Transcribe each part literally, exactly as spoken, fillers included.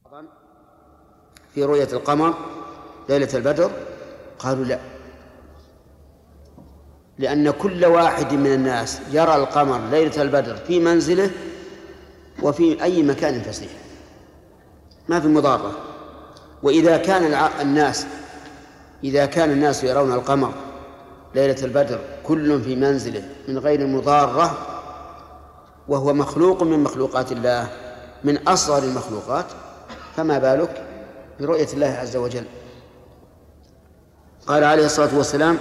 في رؤية القمر ليلة البدر؟ قالوا لا، لأن كل واحد من الناس يرى القمر ليلة البدر في منزله وفي أي مكان فسيح، ما في مضارة. وإذا كان الناس إذا كان الناس يرون القمر ليلة البدر كل في منزله من غير مضارة، وهو مخلوق من مخلوقات الله، من أصغر المخلوقات، فما بالك برؤية الله عز وجل؟ قال عليه الصلاة والسلام: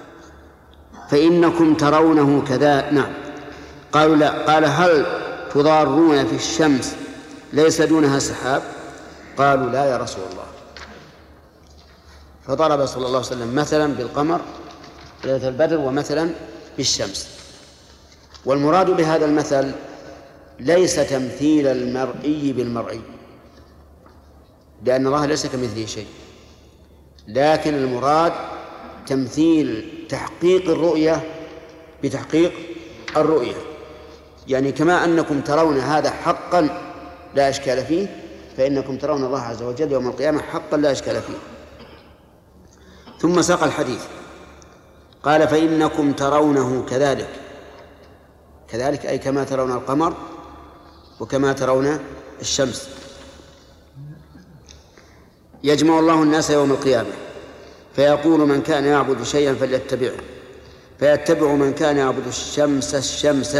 فإنكم ترونه كذا. نعم. قالوا لا. قال: هل تضارون في الشمس ليس دونها سحاب؟ قالوا لا يا رسول الله. فضرب صلى الله عليه وسلم مثلا بالقمر ليلة البدر ومثلا بالشمس. والمراد بهذا المثل ليس تمثيل المرئي بالمرئي، لأن الله ليس كمثله شيء، لكن المراد تمثيل تحقيق الرؤية بتحقيق الرؤية. يعني كما أنكم ترون هذا حقا لا إشكال فيه، فإنكم ترون الله عز وجل يوم القيامة حقا لا إشكال فيه. ثم ساق الحديث قال: فإنكم ترونه كذلك. كذلك أي كما ترون القمر وكما ترون الشمس. يجمع الله الناس يوم القيامة فيقول: من كان يعبد شيئا فليتبعه، فيتبع من كان يعبد الشمس الشمس.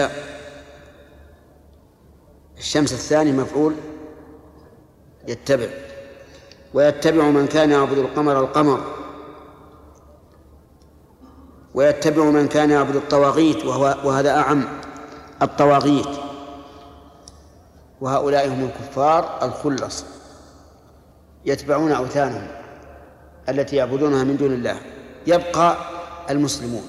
الشمس الثاني مفعول يتبع، ويتبع من كان يعبد القمر القمر، ويتبع من كان يعبد الطواغيت، وهو وهذا أعم، الطواغيت، وهؤلاء هم الكفار الخلص يتبعون أوثانهم التي يعبدونها من دون الله. يبقى المسلمون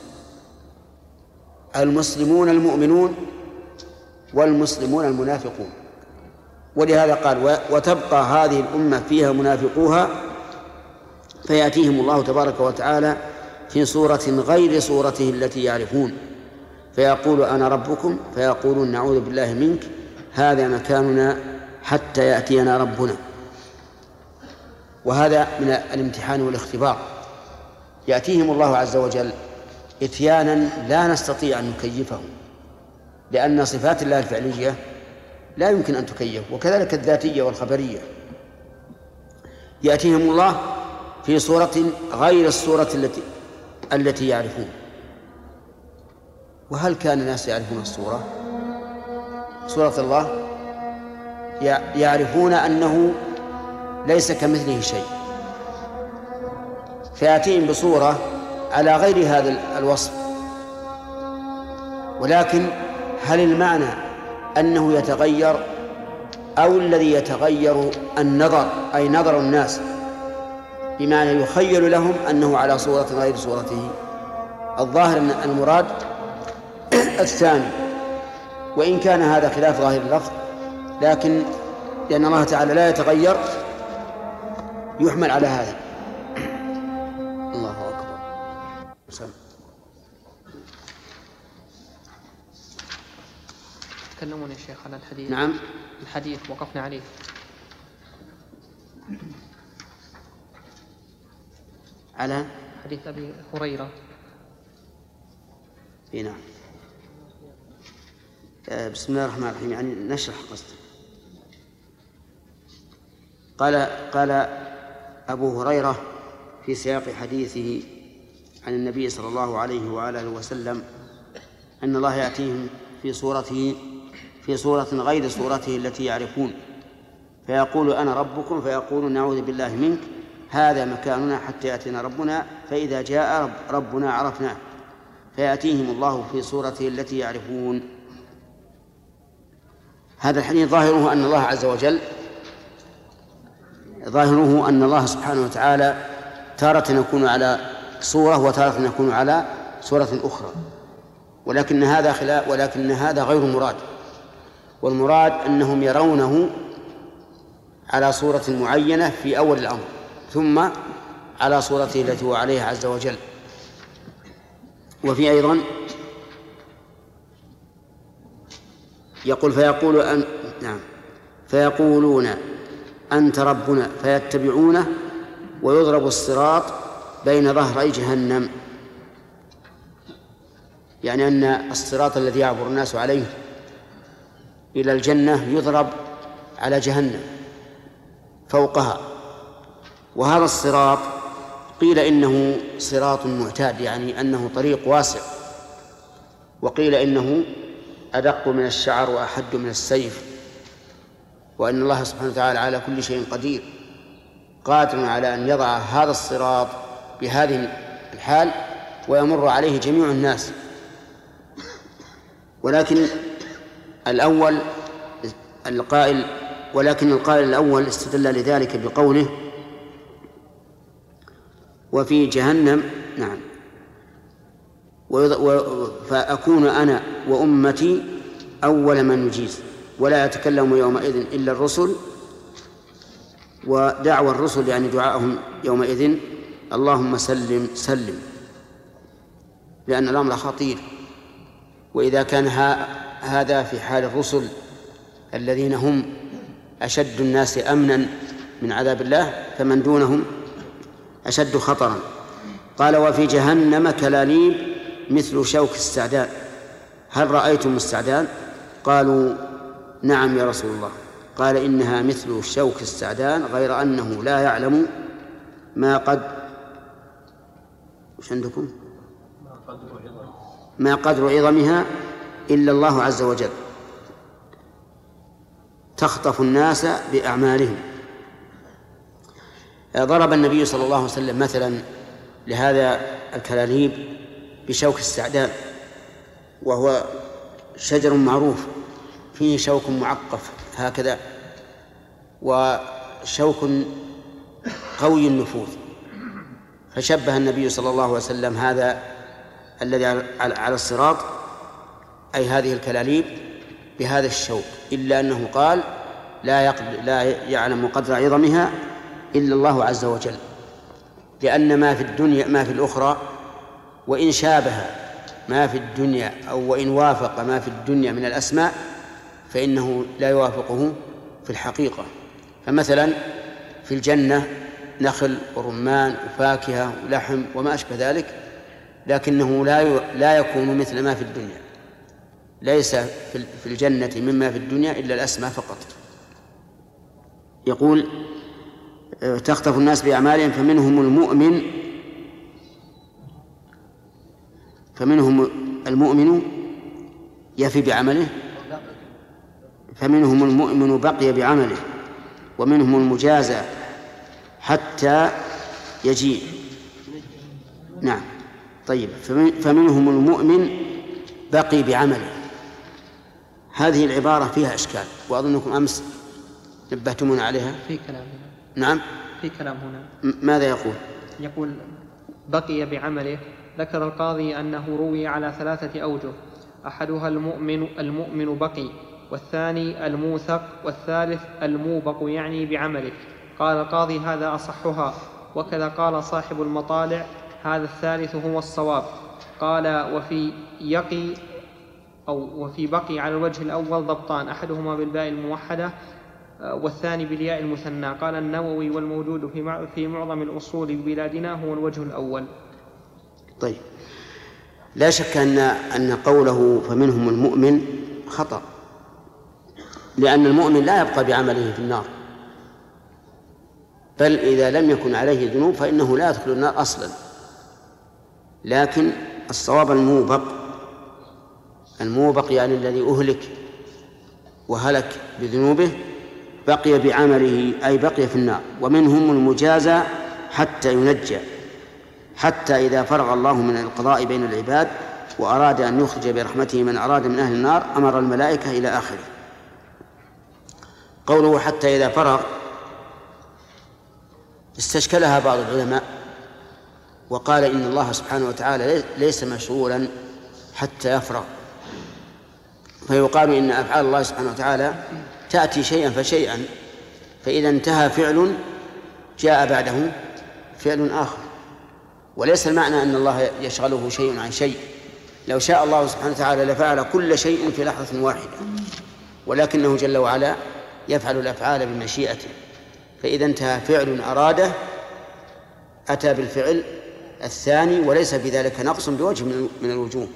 المسلمون المؤمنون والمسلمون المنافقون. ولهذا قال: وتبقى هذه الأمة فيها منافقوها، فيأتيهم الله تبارك وتعالى في صورة غير صورته التي يعرفون، فيقول: أنا ربكم، فيقولون: نعوذ بالله منك، هذا مكاننا حتى يأتينا ربنا. وهذا من الامتحان والاختبار. يأتيهم الله عز وجل إتيانا لا نستطيع أن نكيفه، لأن صفات الله الفعلية لا يمكن أن تكيف، وكذلك الذاتية والخبرية. يأتيهم الله في صورة غير الصورة التي التي يعرفون. وهل كان الناس يعرفون الصورة صورة الله؟ يعرفون أنه ليس كمثله شيء، فيأتيهم بصورة على غير هذا الوصف. ولكن هل المعنى أنه يتغير، أو الذي يتغير النظر، أي نظر الناس، بمعنى يخيل لهم أنه على صورة غير صورته؟ الظاهر أن المراد الثاني، وإن كان هذا خلاف ظاهر اللفظ، لكن لأن الله تعالى لا يتغير يحمل على هذا. الله أكبر. سلام. تكلمون يا شيخ على الحديث. نعم. الحديث وقفنا عليه. على حديث أبي هريرة. إيه نعم. بسم الله الرحمن الرحيم. يعني نشرح قصد. قال قال أبو هريرة في سياق حديثه عن النبي صلى الله عليه وآله وسلم أن الله يأتيهم في صورته في صورة غير صورته التي يعرفون، فيقول: أنا ربكم، فيقول: نعوذ بالله منك، هذا مكاننا حتى يأتينا ربنا، فإذا جاء رب ربنا عرفناه، فيأتيهم الله في صورته التي يعرفون. هذا الحديث ظاهره أن الله عز وجل ظاهره أن الله سبحانه وتعالى تارة يكون على صورة وتارة يكون على صورة أخرى، ولكن هذا خلاف ولكن هذا غير مراد. والمراد أنهم يرونه على صورة معينة في أول الأمر، ثم على صورته التي هو عليها عز وجل. وفي أيضا يقول: فيقول أن نعم فيقولون أنت ربنا فيتبعونه ويضرب الصراط بين ظهري جهنم، يعني أن الصراط الذي يعبر الناس عليه إلى الجنة يضرب على جهنم فوقها. وهذا الصراط قيل إنه صراط معتاد، يعني أنه طريق واسع، وقيل إنه أدق من الشعر وأحد من السيف، وأن الله سبحانه وتعالى على كل شيء قدير قادر على أن يضع هذا الصراط بهذه الحال ويمر عليه جميع الناس. ولكن الأول القائل ولكن القائل الأول استدل لذلك بقوله وفي جهنم، نعم، فأكون أنا وأمتي أول من يجيز ولا يتكلم يومئذ إلا الرسل. ودعوى الرسل يعني دعاءهم يومئذ اللهم سلم سلم، لأن الأمر خطير. وإذا كان هذا في حال الرسل الذين هم أشد الناس أمنا من عذاب الله، فمن دونهم أشد خطرا. قال وفي جهنم كلاليب مثل شوك السعدان، هل رأيتم السعدان؟ قالوا نعم يا رسول الله. قال إنها مثل شوك السعدان غير أنه لا يعلم ما قد وش عندكم ما قدر عظمها إلا الله عز وجل، تخطف الناس بأعمالهم. ضرب النبي صلى الله عليه وسلم مثلا لهذا الكلاليب بشوك السعدان، وهو شجر معروف فيه شوك معقف هكذا، وشوك قوي النفوذ. فشبه النبي صلى الله عليه وسلم هذا الذي على الصراط، أي هذه الكلاليب، بهذا الشوك، إلا أنه قال لا, لا يعلم قدر عظمها إلا الله عز وجل، لأن ما في الدنيا ما في الأخرى وإن شابه ما في الدنيا أو وإن وافق ما في الدنيا من الأسماء فإنه لا يوافقه في الحقيقة. فمثلا في الجنة نخل ورمان وفاكهة ولحم وما أشبه ذلك، لكنه لا لا يكون مثل ما في الدنيا. ليس في الجنة مما في الدنيا إلا الأسماء فقط. يقول تخطف الناس بأعمالهم فمنهم المؤمن فمنهم المؤمن يفي بعمله، فمنهم المؤمن بقي بعمله، ومنهم المجازى حتى يجيء. نعم طيب، فمنهم المؤمن بقي بعمله، هذه العبارة فيها إشكال، وأظنكم أمس نبهتمون عليها. في كلام هنا. نعم في كلام هنا. ماذا يقول؟ يقول بقي بعمله. ذكر القاضي أنه روي على ثلاثة أوجه، أحدها المؤمن المؤمن بقي، والثاني الموثق، والثالث الموبق يعني بعمله. قال القاضي هذا أصحها، وكذا قال صاحب المطالع هذا الثالث هو الصواب. قال وفي يقي أو وفي بقي على الوجه الأول ضبطان، أحدهما بالباء الموحدة والثاني بالياء المثنى. قال النووي والموجود في معظم الأصول ببلادنا هو الوجه الأول. طيب، لا شك أن أن قوله فمنهم المؤمن خطأ، لأن المؤمن لا يبقى بعمله في النار، بل إذا لم يكن عليه ذنوب فإنه لا يدخل النار أصلا. لكن الصواب الموبق، الموبق يعني الذي أهلك وهلك بذنوبه بقي بعمله، أي بقي في النار. ومنهم المجازى حتى ينجى، حتى إذا فرغ الله من القضاء بين العباد وأراد أن يخرج برحمته من أراد من أهل النار أمر الملائكة إلى آخره. قوله حتى إذا فرغ استشكلها بعض العلماء وقال إن الله سبحانه وتعالى ليس مشغولا حتى يفرغ، فيقال إن أفعال الله سبحانه وتعالى تأتي شيئا فشيئا، فإذا انتهى فعل جاء بعده فعل آخر. وليس المعنى أن الله يشغله شيء عن شيء، لو شاء الله سبحانه وتعالى لفعل كل شيء في لحظة واحدة، ولكنه جل وعلا يفعل الأفعال بمشيئته. فإذا انتهى فعل أراده أتى بالفعل الثاني وليس في ذلك نقص بوجه من الوجوه.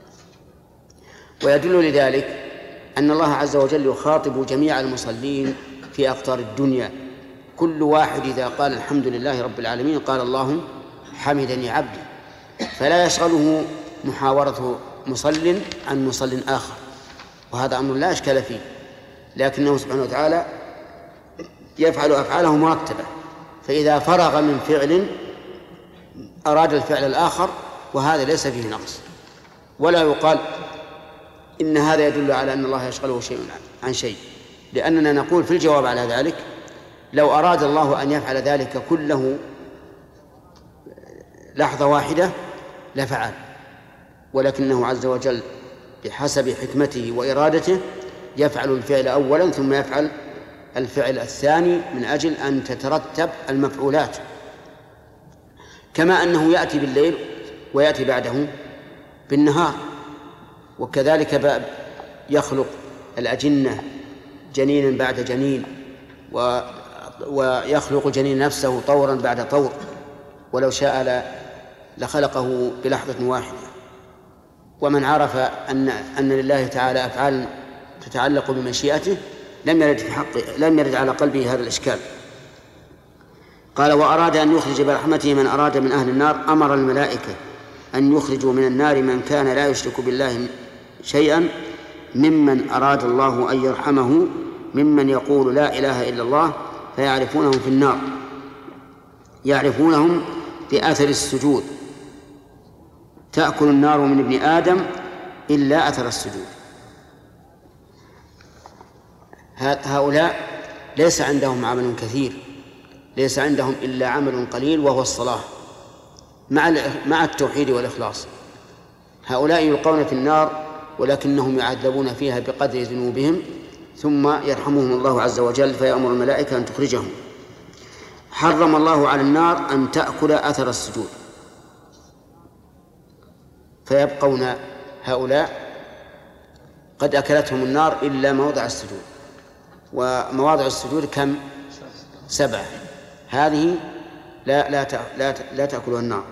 ويدل لذلك أن الله عز وجل يخاطب جميع المصلين في أقطار الدنيا، كل واحد إذا قال الحمد لله رب العالمين قال اللهم حمدني عبدي، فلا يشغله محاورة مصل عن مصل آخر، وهذا أمر لا إشكال فيه، لكنه سبحانه وتعالى يفعل أفعاله مرتبة، فإذا فرغ من فعل أراد الفعل الآخر، وهذا ليس فيه نقص. ولا يقال إن هذا يدل على أن الله يشغله شيء عن شيء، لأننا نقول في الجواب على ذلك لو أراد الله أن يفعل ذلك كله لحظة واحدة لفعل، ولكنه عز وجل بحسب حكمته وإرادته يفعل الفعل أولا ثم يفعل الفعل الثاني من أجل أن تترتب المفعولات، كما أنه يأتي بالليل ويأتي بعده بالنهار، وكذلك يخلق الأجنة جنينا بعد جنين، ويخلق الجنين نفسه طورا بعد طور، ولو شاء لخلقه بلحظة واحدة. ومن عرف أن أن لله تعالى أفعال تتعلق بمشيئته لم يرد في حقه لم يرد على قلبه هذا الإشكال. قال: وأراد أن يخرج برحمته من أراد من أهل النار، أمر الملائكة أن يخرجوا من النار من كان لا يشرك بالله شيئا ممن أراد الله أن يرحمه ممن يقول لا إله إلا الله، فيعرفونهم في النار، يعرفونهم بأثر السجود، تأكل النار من ابن آدم إلا أثر السجود. هؤلاء ليس عندهم عمل كثير، ليس عندهم إلا عمل قليل وهو الصلاة مع مع التوحيد والإخلاص. هؤلاء يلقون في النار ولكنهم يعذبون فيها بقدر ذنوبهم، ثم يرحمهم الله عز وجل فيأمر الملائكة أن تخرجهم. حرم الله على النار أن تأكل أثر السجود، فيبقون هؤلاء قد أكلتهم النار إلا موضع السجود، ومواضع السجود كم؟ سبعة، هذه لا لا لا لا تأكلها النار.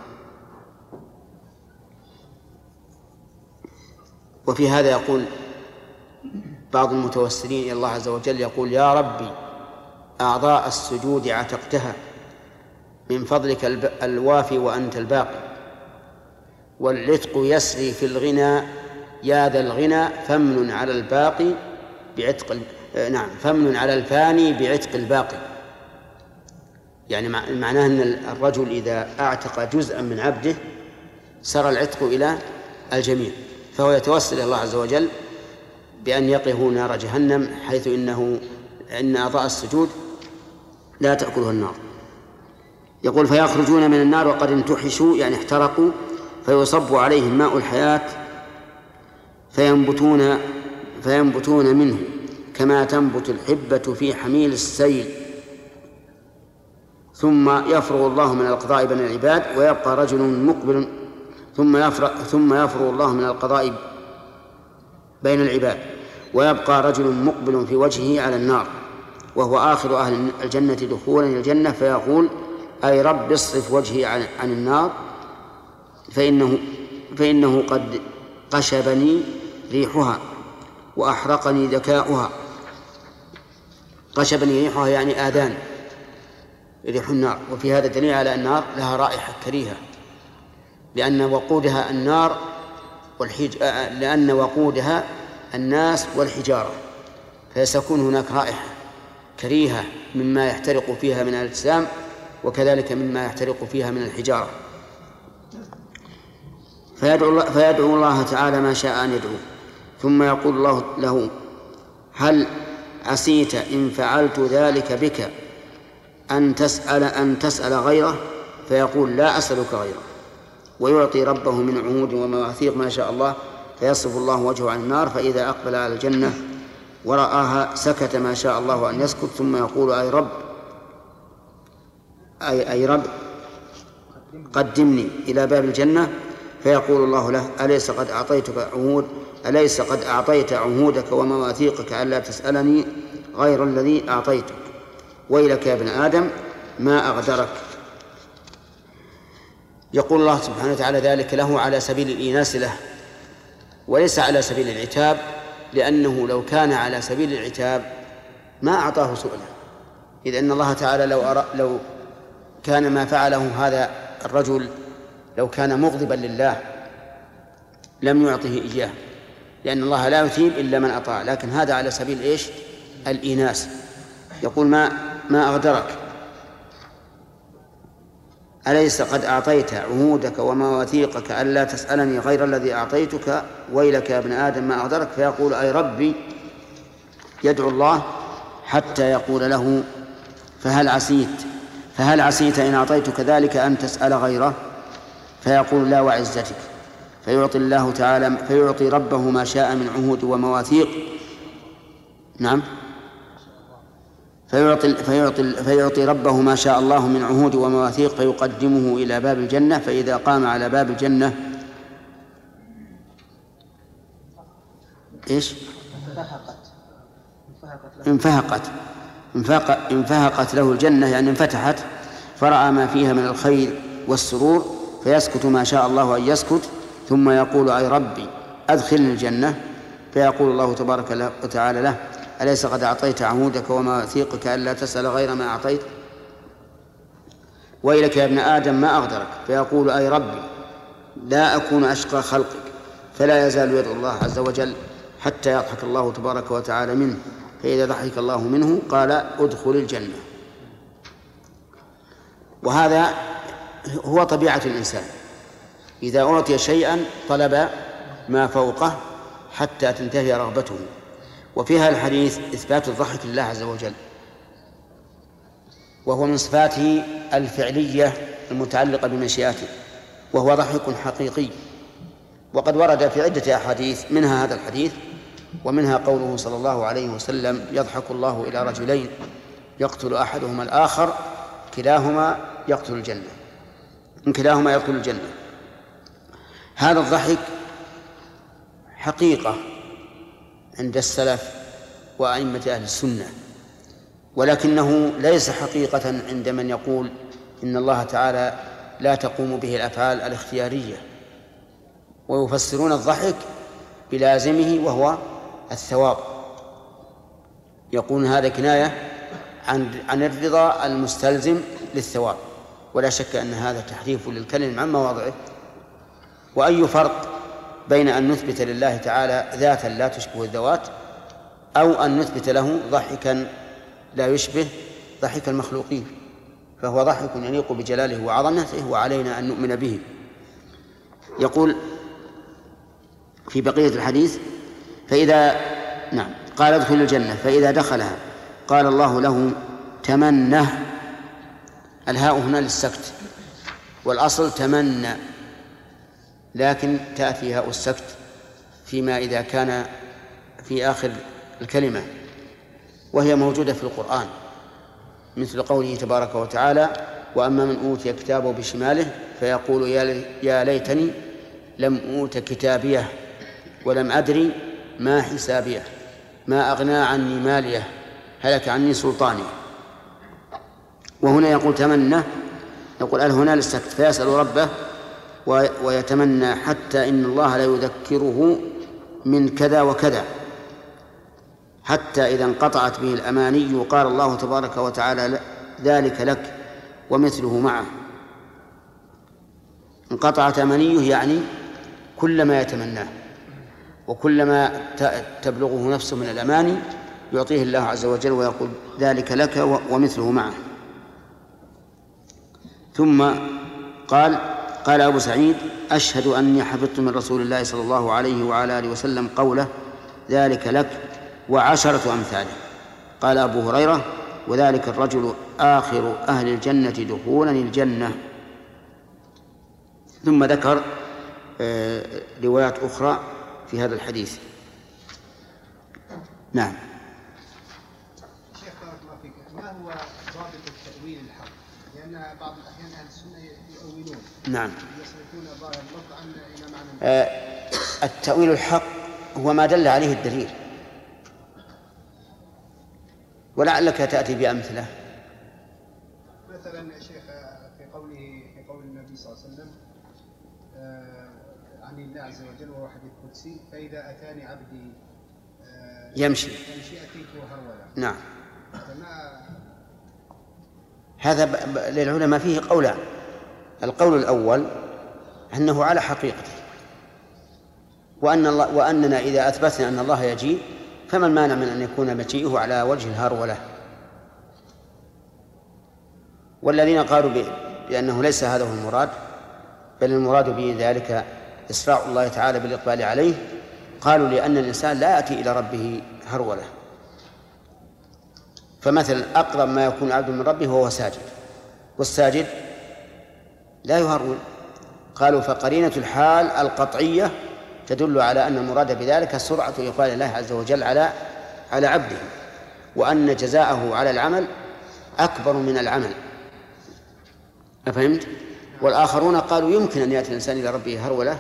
وفي هذا يقول بعض المتوسلين إلى الله عز وجل، يقول: يا ربي أعضاء السجود عتقتها من فضلك الوافي وأنت الباقي، والعتق يسري في الغنى يا ذا الغنى، فمن على الباقي بعتق نعم فمن على الفاني بعتق الباقي. يعني معناه أن الرجل إذا أعتق جزءا من عبده سر العتق إلى الجميع، فهو يتوسل إلى الله عز وجل بأن يقيه نار جهنم، حيث إنه إن أعضاء السجود لا تأكلها النار. يقول: فيخرجون من النار وقد انتحشوا، يعني احترقوا، فيصب عليهم ماء الحياة فينبتون فينبتون منه كما تنبت الحبة في حميل السيل، ثم يفرغ الله من القضاء بين العباد ويبقى رجل مقبل ثم يفرغ ثم يفرغ الله من القضاء بين العباد ويبقى رجل مقبل في وجهه على النار، وهو آخر أهل الجنة دخولا إلى الجنة، فيقول: أي رب اصرف وجهي عن, عن النار فإنه, فإنه قد قشبني ريحها وأحرقني ذكاؤها. قشبني ريحها يعني آذان ريح النار. وفي هذا دليل على أن النار لها رائحة كريهة، لأن وقودها النار والحج... لأن وقودها الناس والحجارة، فسيكون هناك رائحة كريهة مما يحترق فيها من الأجسام، وكذلك مما يحترق فيها من الحجارة. فيدعو الله, فيدعو الله تعالى ما شاء أن يدعو، ثم يقول الله له: هل عسيت إن فعلت ذلك بك أن تسأل أن تسأل غيره؟ فيقول: لا أسألك غيره، ويعطي ربه من عهود ومواثيق ما شاء الله، فيصرف الله وجهه عن النار، فإذا أقبل على الجنة ورآها سكت ما شاء الله أن يسكت، ثم يقول: أي رب أي, أي رب قدمني إلى باب الجنة، فيقول الله له: أليس قد أعطيتك عهود أليس قد أعطيت عهودك ومواثيقك ألا تسألني غير الذي أعطيتك؟ ويلك يا ابن آدم ما أغدرك. يقول الله سبحانه وتعالى ذلك له على سبيل الإيناس له وليس على سبيل العتاب، لأنه لو كان على سبيل العتاب ما أعطاه سؤله، إذ أن الله تعالى لو, أرى لو كان ما فعله هذا الرجل لو كان مغضبا لله لم يعطه إياه، لأن الله لا يثيب إلا من أطاع، لكن هذا على سبيل إيش؟ الإيناس. يقول ما ما أغدرك، أليس قد أعطيت عهودك ومواثيقك ألا تسألني غير الذي أعطيتك، ويلك يا ابن آدم ما أغدرك. فيقول أي ربي، يدعو الله حتى يقول له فهل عسيت فهل عسيت إن أعطيتك ذلك أن تسأل غيره؟ فيقول لا وعزتك، فيعطي الله تعالى فيعطي ربه ما شاء من عهود ومواثيق. نعم فيعطي, فيعطي, فيعطي ربه ما شاء الله من عهود ومواثيق، فيقدمه إلى باب الجنة، فإذا قام على باب الجنة إيش؟ انفهقت انفهقت انفهقت له الجنة، يعني انفتحت، فرأى ما فيها من الخير والسرور، فيسكت ما شاء الله أن يسكت، ثم يقول أي ربي أدخلني الجنة. فيقول الله تبارك وتعالى له أليس قد أعطيت عهودك ومواثيقك ألا تسأل غير ما أعطيت، ويلك يا ابن آدم ما أغدرك. فيقول أي ربي لا أكون أشقى خلقك، فلا يزال يدعو الله عز وجل حتى يضحك الله تبارك وتعالى منه، فإذا ضحك الله منه قال ادخل الجنة. وهذا هو طبيعة الإنسان، إذا أعطي شيئا طلب ما فوقه حتى تنتهي رغبته. وفي هذا الحديث إثبات الضحك لله عز وجل، وهو من صفاته الفعلية المتعلقة بمشيئته، وهو ضحك حقيقي. وقد ورد في عدة أحاديث، منها هذا الحديث، ومنها قوله صلى الله عليه وسلم يضحك الله إلى رجلين يقتل أحدهما الآخر كلاهما يقتل الجنة إن كلاهما يقتل الجنة. هذا الضحك حقيقة عند السلف وأئمة أهل السنة، ولكنه ليس حقيقة عند من يقول إن الله تعالى لا تقوم به الأفعال الاختيارية، ويفسرون الضحك بلازمه وهو الثواب، يقول هذا كناية عن عن الرضا المستلزم للثواب، ولا شك أن هذا تحريف للكلم عن مواضعه. وأي فرق بين أن نثبت لله تعالى ذاتا لا تشبه الذوات، أو أن نثبت له ضحكا لا يشبه ضحك المخلوقين، فهو ضحك يليق بجلاله وعظمته، وعلينا أن نؤمن به. يقول في بقية الحديث فإذا نعم قال ادخل الجنة، فإذا دخلها قال الله له تمنى، الهاء هنا للسكت، والأصل تمنى، لكن تأتي هاء السكت فيما إذا كان في آخر الكلمة، وهي موجودة في القرآن، مثل قوله تبارك وتعالى وأما من أوتي كتابه بشماله فيقول يا ليتني لم أوت كتابيه ولم أدري ما حسابيه ما أغنى عني ماليه هلك عني سلطاني. وهنا يقول تمنى، يقول أل هنا للسكت، فيسأل ربه ويتمنى حتى إن الله لا يذكره من كذا وكذا، حتى إذا انقطعت به الأماني قال الله تبارك وتعالى ذلك لك ومثله معه. انقطعت أمانيه يعني كل ما يتمناه، وكل ما تبلغه نفسه من الأماني يعطيه الله عز وجل ويقول ذلك لك ومثله معه. ثم قال قال أبو سعيد أشهد أني حفظت من رسول الله صلى الله عليه وعلى آله وسلم قوله ذلك لك وعشرة أمثاله. قال أبو هريرة وذلك الرجل آخر أهل الجنة دخولا الجنة. ثم ذكر آه روايات أخرى في هذا الحديث. نعم. شيخ بارك الله فيك، ما هو ضابط التأويل الحق؟ لأن بعض الأحيان أهل السنة يؤولون نعم يصرفون ظاهر اللفظ عن إلى معنى آه التأويل الحق هو ما دل عليه الدليل، ولعلك تأتي بأمثلة شيخ في قوله في قول النبي صلى الله عليه وسلم آه عن الله عز وجل وهو حديث قدسي فإذا أتاني عبدي آه يمشي يمشي أتيته هرولا. نعم. فما هذا ب... ب... للعلماء فيه قولان. القول الأول أنه على حقيقته، وأن الله وأننا إذا أثبتنا أن الله يجيء فما المانع من أن يكون مجيئه على وجه الهرولة. والذين قالوا ب... بأنه ليس هذا هو المراد، بل المراد به ذلك إسراع الله تعالى بالإقبال عليه، قالوا لأن الإنسان لا يأتي إلى ربه هرولة. فمثلا أقرب ما يكون عبد من ربه وهو ساجد، والساجد لا يهرول. قالوا فقرينة الحال القطعية تدل على أن المراد بذلك سرعة إقبال الله عز وجل على على عبده، وأن جزاءه على العمل أكبر من العمل. أفهمت؟ والآخرون قالوا يمكن أن يأتي الإنسان إلى ربه هرولة،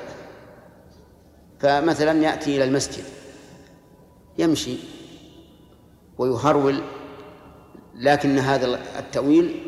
فمثلا يأتي إلى المسجد يمشي ويهرول، لكن هذا التأويل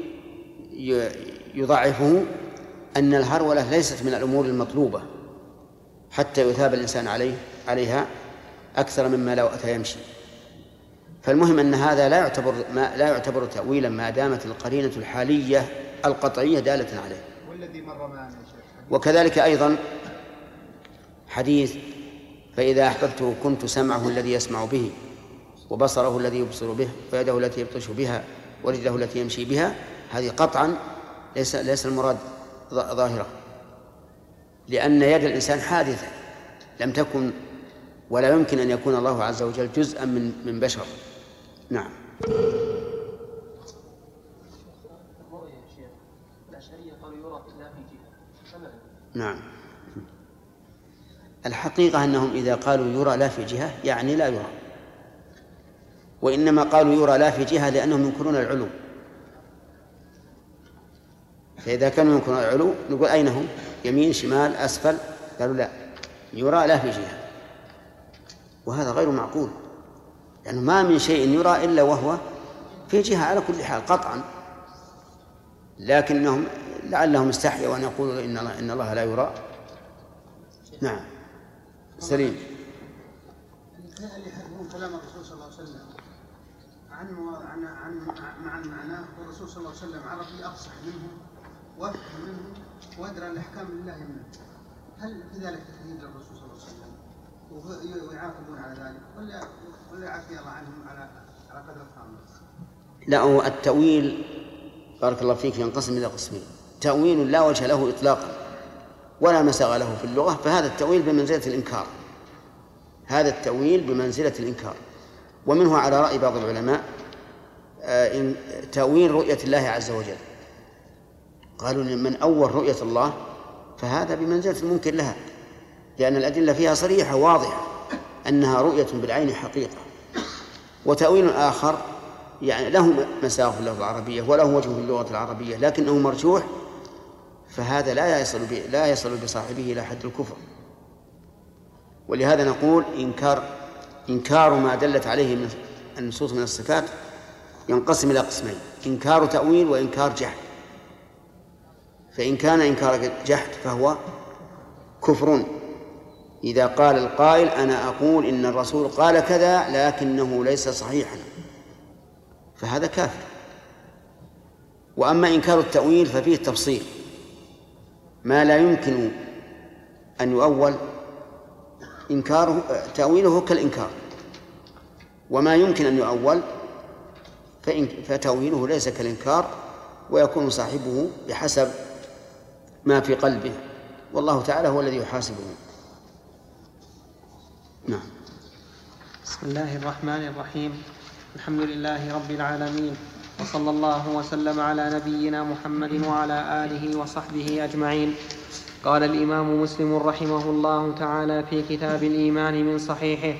يضعفه أن الهرولة ليست من الأمور المطلوبة حتى يثاب الإنسان عليه عليها أكثر مما لو أتى يمشي. فالمهم أن هذا لا يعتبر ما لا يعتبر تأويلا ما دامت القرينة الحالية القطعية دالة عليه. والذي مر معنا وكذلك أيضا حديث فإذا أحببته كنت سمعه الذي يسمع به وبصره الذي يبصر به ويده التي يبطش بها ورجله التي يمشي بها، هذه قطعا ليس ليس المراد ظاهرة، لأن يد الإنسان حادثة لم تكن ولا يمكن أن يكون الله عز وجل جزءا من من بشر. نعم. نعم. الحقيقة أنهم إذا قالوا يرى لا في جهة يعني لا يرى، وإنما قالوا يرى لا في جهة لأنهم ينكرون العلو. فإذا كانوا ينكرون العلو نقول أين هم؟ يمين شمال أسفل؟ قالوا لا، يرى لا في جهة، وهذا غير معقول، يعني ما من شيء يرى إلا وهو في جهة على كل حال قطعا، لكنهم لعلهم استحيوا أن يقولوا إن الله, إن الله لا يرى. نعم. سليم. اللي يحبون كلام الرسول صلى الله عليه وسلم عن عن عن مع المعنى، والرسول صلى الله عليه وسلم عربي أفصح منه وأفهم منه وأدرى الأحكام لله منه، هل في ذلك تكذيب للرسول صلى الله عليه وسلم ويعاقبون على ذلك ولا ولا يعفي الله عنهم على على قدر الفهم؟ لا، هو التأويل بارك الله فيك ينقسم إلى قسمين: تأويل لا وجه له إطلاقا ولا مساغ له في اللغة، فهذا التأويل بمنزلة الإنكار، هذا التأويل بمنزلة الإنكار. ومنه على رأي بعض العلماء تأويل رؤية الله عز وجل، قالوا من أول رؤية الله فهذا بمنزلة المنكر لها، لأن الأدلة فيها صريحة واضحة أنها رؤية بالعين حقيقة. وتأويل آخر يعني له مساغ في اللغة العربية وله وجه في اللغة العربية لكنه مرجوح، فهذا لا يصل لا يصل بصاحبه إلى حد الكفر. ولهذا نقول إنكار إنكار ما دلت عليه من النصوص من الصفات ينقسم إلى قسمين: إنكار تأويل وإنكار جحد. فإن كان إنكار جحد فهو كفر، إذا قال القائل أنا أقول إن الرسول قال كذا لكنه ليس صحيحا، فهذا كافر. وأما إنكار التأويل ففيه تفصيل: ما لا يمكن أن يؤول إنكاره تأويله كالإنكار، وما يمكن أن يؤول فتأويله ليس كالإنكار، ويكون صاحبه بحسب ما في قلبه، والله تعالى هو الذي يحاسبه. نعم. بسم الله الرحمن الرحيم، الحمد لله رب العالمين، وصلى الله وسلم على نبينا محمد وعلى آله وصحبه أجمعين. قال الإمام مسلم رحمه الله تعالى في كتاب الإيمان من صحيحه: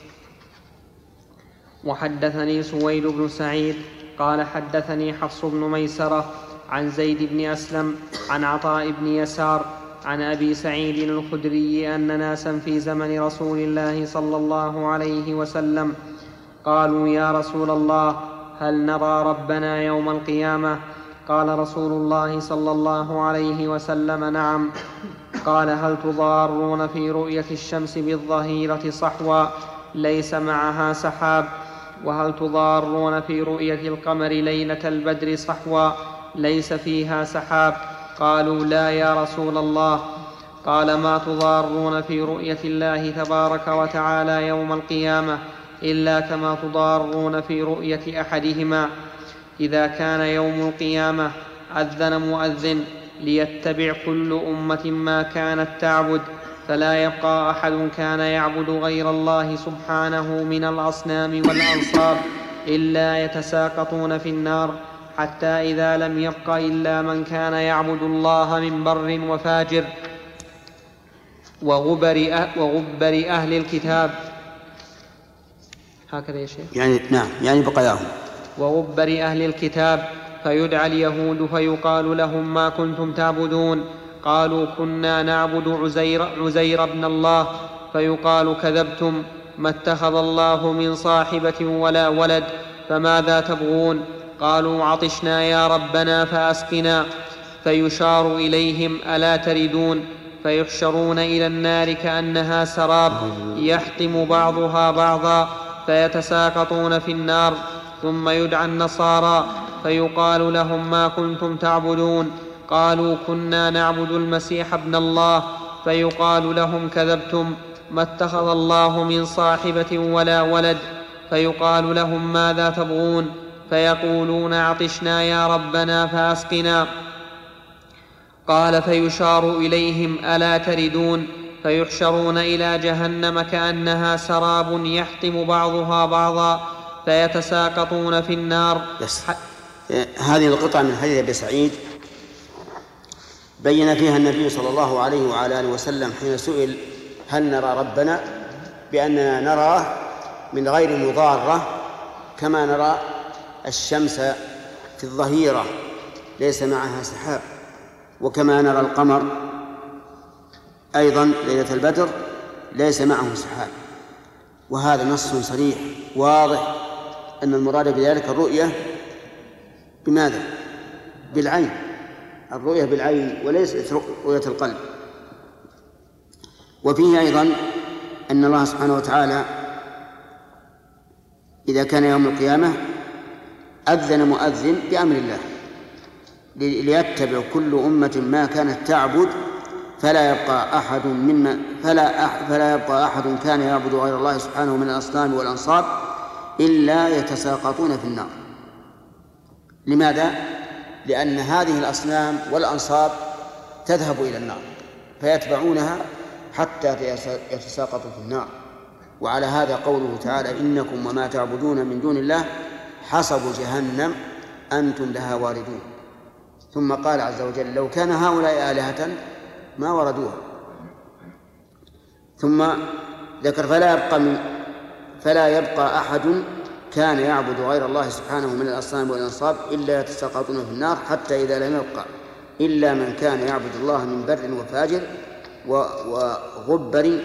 وحدثني سويد بن سعيد قال حدثني حفص بن ميسرة عن زيد بن أسلم عن عطاء بن يسار عن أبي سعيد الخدري أن ناسا في زمن رسول الله صلى الله عليه وسلم قالوا: يا رسول الله، هل نرى ربنا يوم القيامة؟ قال رسول الله صلى الله عليه وسلم نعم. قال هل تضارون في رؤية الشمس بالظهيرة صحوا ليس معها سحاب؟ وهل تضارون في رؤية القمر ليلة البدر صحوا ليس فيها سحاب؟ قالوا لا يا رسول الله. قال ما تضارون في رؤية الله تبارك وتعالى يوم القيامة إلا كما تضارون في رؤية أحدهما. إذا كان يوم القيامة أذن مؤذن ليتبع كل أمة ما كانت تعبد، فلا يبقى أحد كان يعبد غير الله سبحانه من الأصنام والأنصاب إلا يتساقطون في النار، حتى إذا لم يبق إلا من كان يعبد الله من بر وفاجر وغبر, وغبر أهل الكتاب. هكذا يا شيخ. يعني نعم، يعني بقاياهم. وغبر أهل الكتاب، فيدعى اليهود فيقال لهم ما كنتم تعبدون؟ قالوا كنا نعبد عزير, عزير ابن الله. فيقال كذبتم، ما اتخذ الله من صاحبة ولا ولد، فماذا تبغون؟ قالوا عطشنا يا ربنا فأسقنا. فيشار إليهم ألا تردون؟ فيحشرون إلى النار كأنها سراب يحطم بعضها بعضا فيتساقطون في النار. ثم يدعى النصارى فيقال لهم ما كنتم تعبدون؟ قالوا كنا نعبد المسيح ابن الله. فيقال لهم كذبتم، ما اتخذ الله من صاحبة ولا ولد. فيقال لهم ماذا تبغون؟ فيقولون عطشنا يا ربنا فأسقنا. قال فيشار إليهم ألا تردون؟ فيحشرون إلى جهنم كأنها سراب يحطم بعضها بعضا فيتساقطون في النار. بس هذه القطعة من حديث أبي سعيد بين فيها النبي صلى الله عليه وعلى آله وسلم حين سئل هل نرى ربنا بأننا نراه من غير مضارة كما نرى الشمس في الظهيرة ليس معها سحاب، وكما نرى القمر أيضا ليلة البدر ليس معه سحاب. وهذا نص صريح واضح أن المراد بذلك الرؤية بماذا؟ بالعين، الرؤية بالعين وليس رؤية القلب. وفيه أيضا أن الله سبحانه وتعالى إذا كان يوم القيامة أذن مؤذن بأمر الله ليتبع كل أمة ما كانت تعبد، فلا يبقى أحد مما فلا أح فلا يبقى أحد كان يعبد غير الله سبحانه من الأصنام والأنصاب إلا يتساقطون في النار. لماذا؟ لأن هذه الأصنام والأنصاب تذهب إلى النار فيتبعونها حتى يتساقطوا في النار. وعلى هذا قوله تعالى إنكم وما تعبدون من دون الله حصب جهنم أنتم لها واردون. ثم قال عز وجل لو كان هؤلاء آلهة ما وردوها. ثم ذكر فلا يبقى, من فلا يبقى أحد كان يعبد غير الله سبحانه من الأصنام والأنصاب إلا يتساقطون في النار حتى إذا لم يبقى إلا من كان يعبد الله من بر وفاجر وغبر.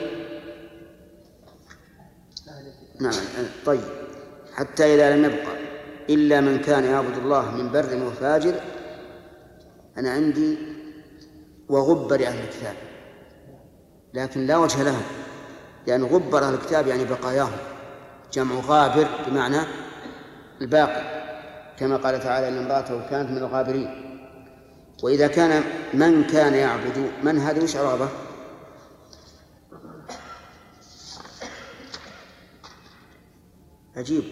نعم طيب حتى إذا لم يبقى إلا من كان يعبد الله من بر وفاجر. أنا عندي وغبر أهل الكتاب، لكن لا وجه لهم، لأن غبر أهل الكتاب يعني بقاياهم، جمع غابر بمعنى الباقي، كما قال تعالى إن امرأته كانت من الغابرين. وإذا كان من كان يعبد، من هذا وش عرابة؟ عجيب.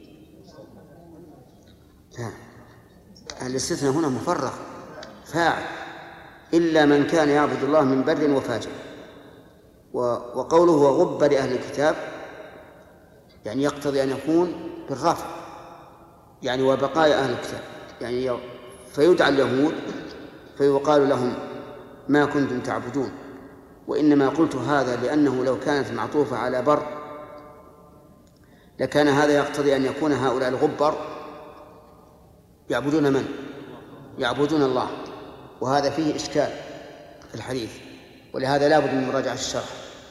الاستثناء هنا مفرغ فاعل إلا من كان يعبد الله من بر وفاجر. وقوله وغبر أهل الكتاب يعني يقتضي أن يكون بالرفع، يعني وبقايا أهل الكتاب، يعني فيدعى اليهود فيقال لهم ما كنتم تعبدون. وإنما قلت هذا لأنه لو كانت معطوفة على بر لكان هذا يقتضي أن يكون هؤلاء الغبر يعبدون من؟ يعبدون الله، وهذا فيه إشكال في الحديث، ولهذا لا بد من مراجعة الشرح.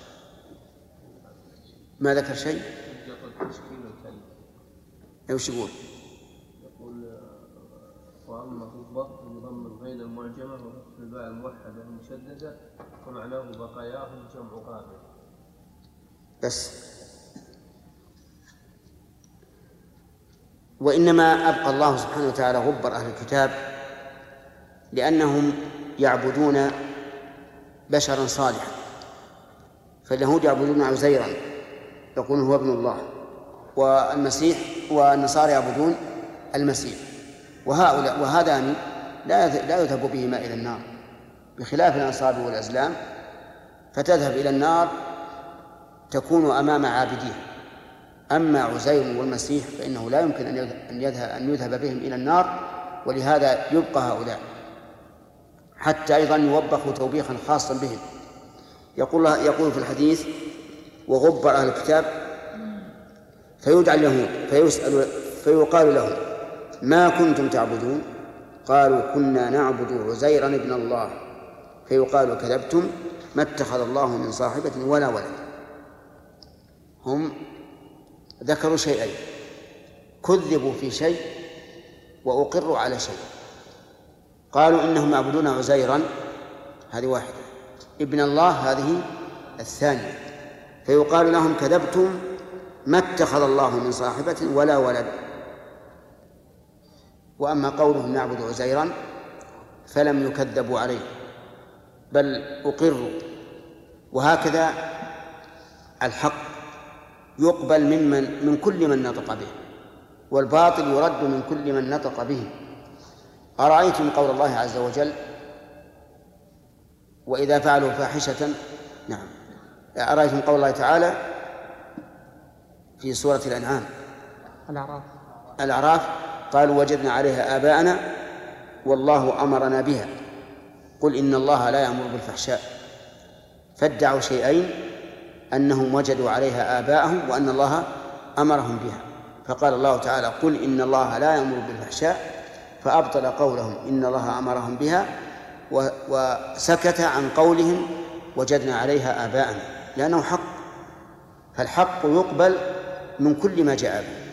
ما ذكر شيء؟ ايش يقول؟ يقول يقول وأما غبر بضم الغين المعجمة وفتح الباء الموحدة المشددة ومعناه بقاياهم جمع غابر. بس. وإنما أبقى الله سبحانه وتعالى غبر أهل الكتاب لأنهم يعبدون بشرا صالحا، فاليهود يعبدون عزيرا يقولون هو ابن الله، والمسيح والنصارى يعبدون المسيح، وهؤلاء وهذان لا لا يذهب بهما إلى النار، بخلاف الأنصاب والأزلام فتذهب إلى النار تكون أمام عابديه. أما عزير والمسيح فإنه لا يمكن أن يذهب أن يذهب بهم إلى النار، ولهذا يبقى هؤلاء حتى أيضا يوبخوا توبيخا خاصا بهم. يقول يقول في الحديث: وغبر أهل الكتاب فيدعى اليهود فيسأل فيقال لهم: ما كنتم تعبدون؟ قالوا: كنا نعبد عزيرا ابن الله. فيقال: كذبتم، ما اتخذ الله من صاحبة ولا ولد. هم ذكروا شيئين: كذبوا في شيء وأقروا على شيء. قالوا إنهم يعبدون عزيرا، هذه واحدة، ابن الله هذه الثانية. فيقال لهم: كذبتم، ما اتخذ الله من صاحبة ولا ولد. وأما قولهم نعبد عزيرا فلم يكذبوا عليه بل أقروا. وهكذا الحق يقبل ممن من كل من نطق به، والباطل يرد من كل من نطق به. أرأيتم قول الله عز وجل: وإذا فعلوا فاحشة. نعم، أرأيتم قول الله تعالى في سورة الأنعام الأعراف الأعراف قالوا: وجدنا عليها آباءنا والله أمرنا بها، قل إن الله لا يأمر بالفحشاء. فادعوا شيئين: أنهم وجدوا عليها آباءهم وأن الله أمرهم بها. فقال الله تعالى: قل إن الله لا يأمر بالفحشاء، فأبطل قولهم إن الله أمرهم بها، وسكت عن قولهم وجدنا عليها آباءنا، لأنه حق، فالحق يقبل من كل ما جاء به،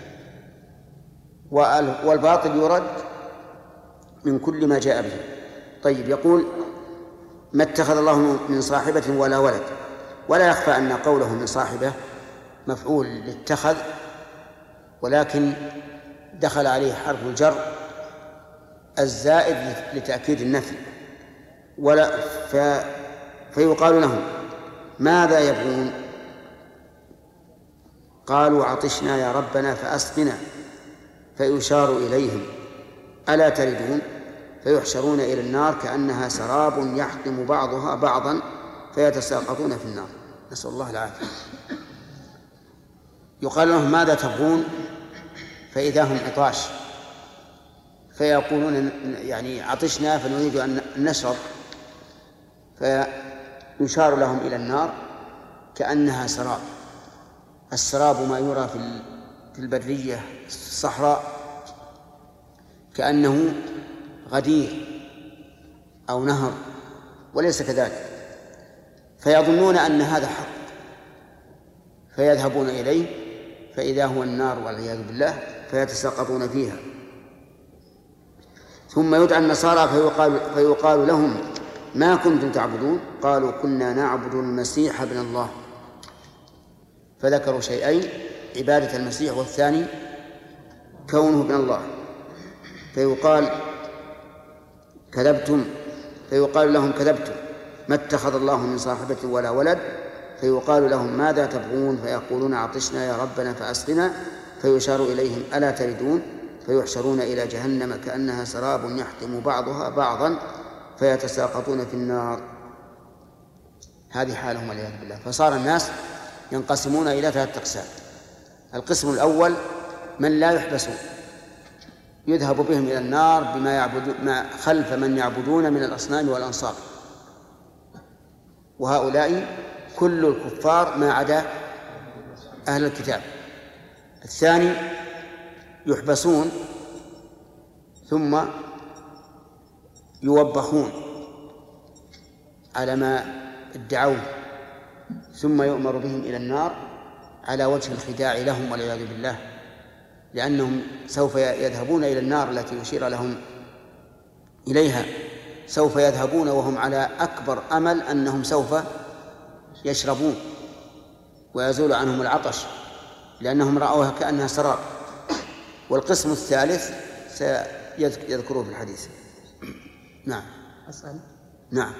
والباطل يرد من كل ما جاء به. طيب، يقول: ما اتخذ الله من صاحبة ولا ولد. ولا يخفى أن قوله من صاحبة مفعول لاتخذ، ولكن دخل عليه حرف الجر الزائد لتأكيد النفي. ولا ف... فيقال لهم: ماذا يبغون؟ قالوا: عطشنا يا ربنا فأسقنا. فيشار إليهم: ألا تردون؟ فيحشرون إلى النار كأنها سراب يحطم بعضها بعضا فيتساقطون في النار، نسأل الله العافية. يقال لهم: ماذا تبغون؟ فإذا هم عطاش، فيقولون: يعني عطشنا فنريد أن نشرب. فيشار لهم إلى النار كأنها سراب. السراب ما يرى في البرية في الصحراء كأنه غدير أو نهر، وليس كذلك. فيظنون أن هذا حق فيذهبون إليه فإذا هو النار والعياذ بالله، فيتساقطون فيها. ثم يدعى النصارى فيقال, فيقال لهم: ما كنتم تعبدون؟ قالوا: كنا نعبد المسيح ابن الله. فذكروا شيئين: عبادة المسيح، والثاني كونه ابن الله. فيقال: كذبتم. فيقال لهم: كذبتم، ما اتخذ الله من صاحبة ولا ولد. فيقال لهم: ماذا تبغون؟ فيقولون: عطشنا يا ربنا فأسقنا. فيشار إليهم: ألا تردون؟ فيحشرون إلى جهنم كأنها سراب يحطم بعضها بعضا فيتساقطون في النار. هذه حالهم والعياذ بالله. فصار الناس ينقسمون إلى ثلاثة أقسام: القسم الأول من لا يحبسون، يذهب بهم إلى النار بما يعبدون ما خلف من يعبدون من الأصنام والأنصاب، وهؤلاء كل الكفار ما عدا أهل الكتاب. الثاني يحبسون ثم يوبخون على ما ادعوه، ثم يؤمر بهم إلى النار على وجه الخداع لهم والعياذ بالله، لأنهم سوف يذهبون إلى النار التي يشير لهم إليها سوف يذهبون وهم على أكبر أمل أنهم سوف يشربون ويزول عنهم العطش لأنهم رأوها كأنها سراب. والقسم الثالث سيذكروه في الحديث. نعم. أسأل. نعم.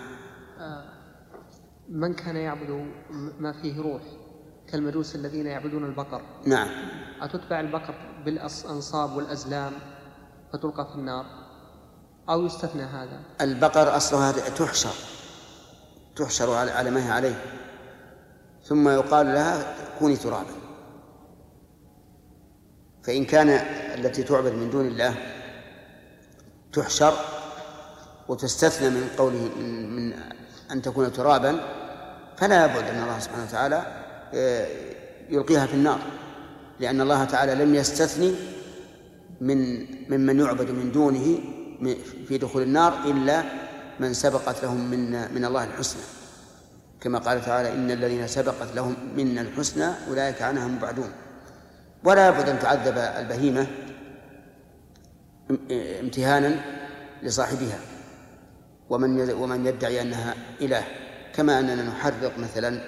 من كان يعبد ما فيه روح كالمجوس الذين يعبدون البقر، نعم، أتتبع البقر بالأنصاب والأزلام فتلقى في النار أو يستثنى هذا؟ البقر أصلها تحشر تحشر على ما هي عليه ثم يقال لها كوني ترابا. فإن كان التي تعبد من دون الله تحشر وتستثنى من قوله من أن تكون ترابا فلا يبعد أن الله سبحانه وتعالى يلقيها في النار، لأن الله تعالى لم يستثني من ممن يعبد من دونه في دخول النار إلا من سبقت لهم من من الله الحسنى، كما قال تعالى إن الذين سبقت لهم منا الحسنى أولئك عنها مبعدون. ولا يبعد أن تعذب البهيمة امتهانا لصاحبها ومن ومن يدعي أنها إله، كما أننا نحرق مثلا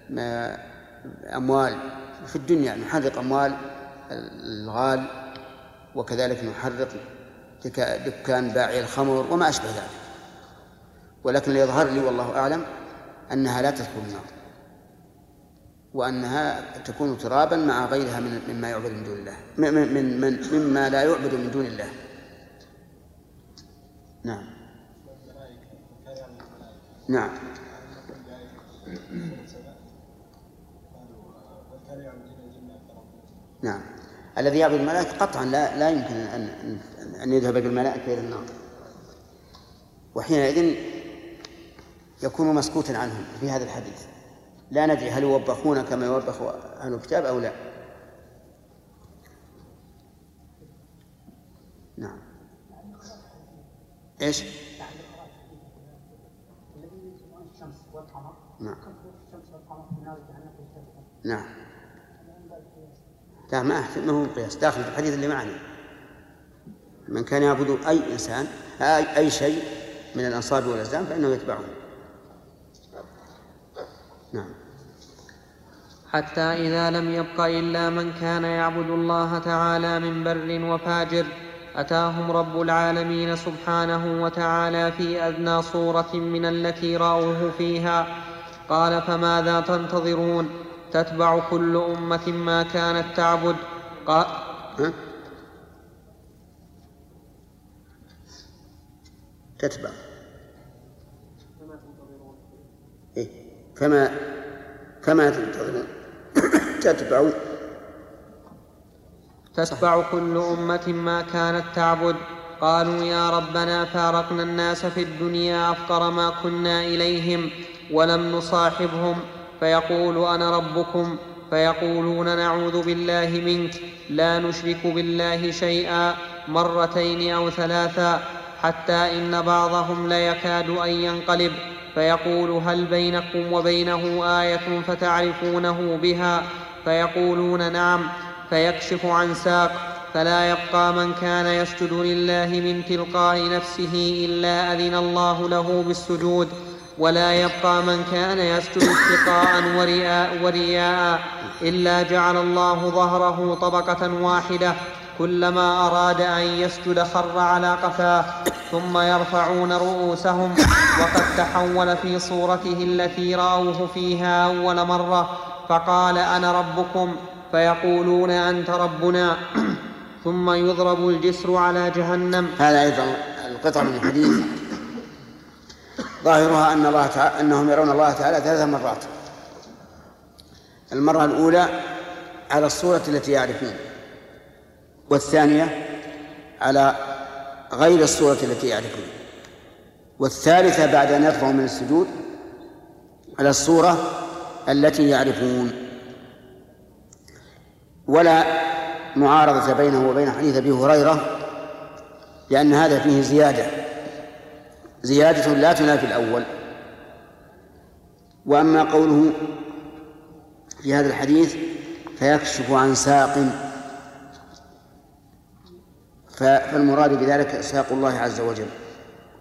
أموال في الدنيا، نحرق أموال الغال وكذلك نحرق دكان باعي الخمر وما أشبه ذلك. ولكن يظهر لي والله أعلم أنها لا تدخل النار وأنها تكون ترابا مع غيرها من مما يعبد من دون الله من من من مما لا يعبد من دون الله. نعم. نعم. نعم. الذي يعبد الملائكة قطعا لا لا يمكن أن أن يذهب بالملائكة إلى النار، وحينئذ يكون مسكوتا عنهم في هذا الحديث. لا ندري هل يوبخون كما يوبخ أهل الكتاب أو لا. نعم. إيش؟ نعم. نعم. لا ما ما هو قياس، داخل في الحديث اللي معنا. من كان يعبد أي إنسان أي, أي شيء من الأنصاب والأزلام فإنه يتبعه. نعم. حتى إذا لم يبق إلا من كان يعبد الله تعالى من بر وفاجر أتاهم رب العالمين سبحانه وتعالى في أدنى صورة من التي رأوه فيها. قال فماذا تنتظرون؟ تتبع كل أمة ما كانت تعبد. قال تتبع إيه؟ فما فما تنتظرون تتبع تتبع كل أمة ما كانت تعبد. قالوا يا ربنا فارقنا الناس في الدنيا أفقر ما كنا إليهم ولم نصاحبهم، فيقول أنا ربكم، فيقولون نعوذ بالله منك، لا نشرك بالله شيئا، مرتين أو ثلاثا، حتى إن بعضهم ليكاد أن ينقلب فيقول هل بينكم وبينه آية فتعرفونه بها؟ فيقولون نعم، فيكشف عن ساق فلا يبقى من كان يسجد لله من تلقاء نفسه إلا أذن الله له بالسجود، ولا يبقى من كان يسجد اتقاء ورياء, ورياء إلا جعل الله ظهره طبقة واحدة، كلما أراد أن يسجد خر على قفاه، ثم يرفعون رؤوسهم وقد تحول في صورته التي رأوه فيها أول مرة، فقال أنا ربكم، فيقولون أنت ربنا، ثم يضرب الجسر على جهنم. هذا أيضا القطع من الحديث ظاهرها أن الله تعالى أنهم يرون الله تعالى ثلاث مرات. المرة الأولى على الصورة التي يعرفون، والثانية على غير الصورة التي يعرفون، والثالثة بعد أن يرفعوا من السجود على الصورة التي يعرفون. ولا معارضة بينه وبين حديث أبي هريرة، لأن هذا فيه زيادة زيادة لا تنافي الأول. وأما قوله في هذا الحديث فيكشف عن ساق، فالمراد بذلك ساق الله عز وجل،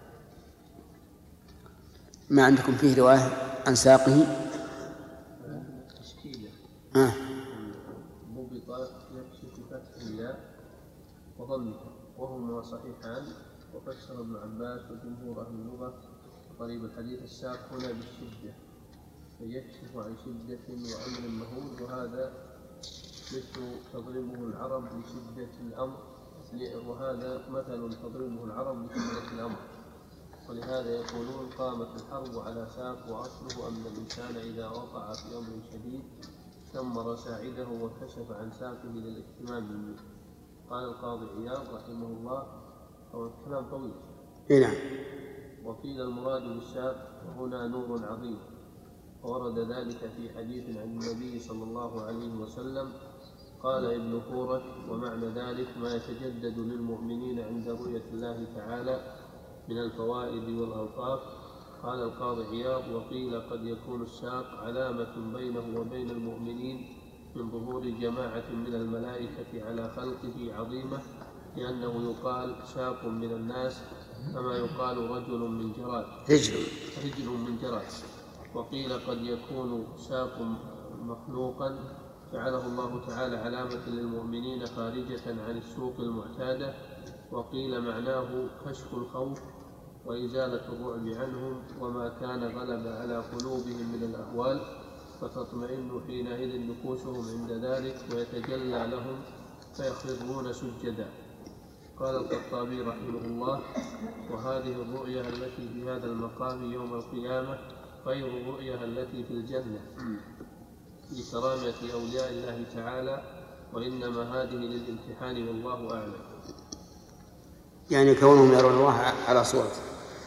ما عندكم فيه رواية عن ساقه؟ تشكيله آه. ضبط يكشف فتح الياء وضمها وهما صحيحان. وفسر ابن عباس وجمهور أهل اللغة قريب الحديث الساق هنا بالشدة، فيكشف عن شدة وأمر مهول، وهذا مثل تضربه العرب لشدة الأمر، وهذا مثل تضربه العرب لشدة الأمر، ولهذا يقولون قامت الحرب على ساق. وأصله أن الإنسان إذا وقع في أمر شديد شمر ساعده وكشف عن ساقه للاهتمام به. قال القاضي عياض رحمه الله، هو الكلام طويل. نعم. وقيل المراد بالساق هنا نور عظيم، وورد ذلك في حديث عن النبي صلى الله عليه وسلم. قال ابن فورك: ومعنى ذلك ما يتجدد للمؤمنين عند رؤية الله تعالى من الفوائد والألطاف. قال القاضي عياض: وقيل قد يكون الساق علامة بينه وبين المؤمنين من ظهور جماعة من الملائكة على خلقه عظيمة، لأنه يقال ساق من الناس كما يقال رجل من جراد رجل رجل من جراد. وقيل قد يكون ساق مخلوقا جعله الله تعالى علامة للمؤمنين خارجة عن السوق المعتادة. وقيل معناه كشف الخوف وإزالة الرعب عنهم وما كان غلب على قلوبهم من الأهوال، فتطمئن حينئذ نفوسهم عند ذلك ويتجلى لهم فيخرون سجدا. قال الخطابي رحمه الله: وهذه الرؤيا التي في هذا المقام يوم القيامة غير الرؤيا التي في الجنة لكرامة أولياء الله تعالى، وإنما هذه للامتحان والله أعلم. يعني كونهم يرون الله على صورته.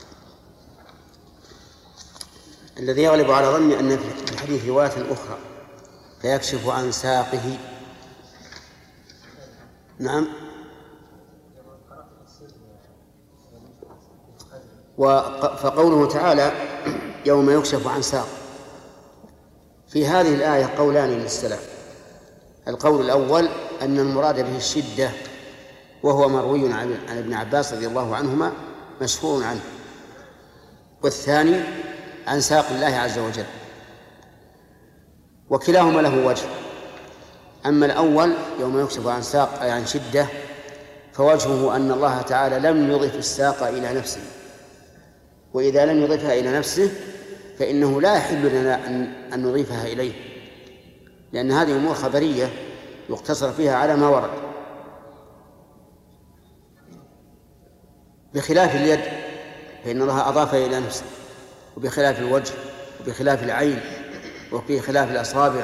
الذي يغلب على ظني أن في الحديث رواية أخرى فيكشف عن ساقه. نعم. فقوله تعالى يوم يكشف عن ساق، في هذه الآية قولان للسلف. القول الأول أن المراد به الشدة، وهو مروي عن ابن عباس رضي الله عنهما مشهور عنه. والثاني عن ساق الله عز وجل، وكلاهما له وجه. أما الأول يوم يكشف عن ساق أي عن شدة، فوجهه أن الله تعالى لم يضف الساق إلى نفسه، وإذا لم يضفها إلى نفسه فإنه لا يحل لنا أن نضيفها إليه، لأن هذه أمور خبرية يقتصر فيها على ما ورد، بخلاف اليد فإن الله أضافها إلى نفسه، وبخلاف الوجه، وبخلاف العين، وبخلاف الأصابع.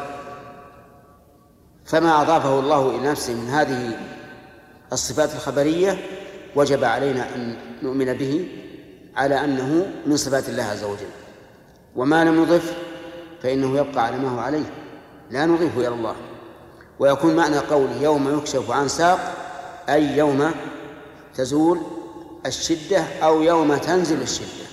فما أضافه الله إلى نفسه من هذه الصفات الخبرية وجب علينا أن نؤمن به على أنه من صفات الله عز وجل، وما لم نضف فإنه يبقى على ما هو عليه، لا نضيفه إلى الله. ويكون معنى قوله يوم يكشف عن ساق أي يوم تزول الشدة أو يوم تنزل الشدة.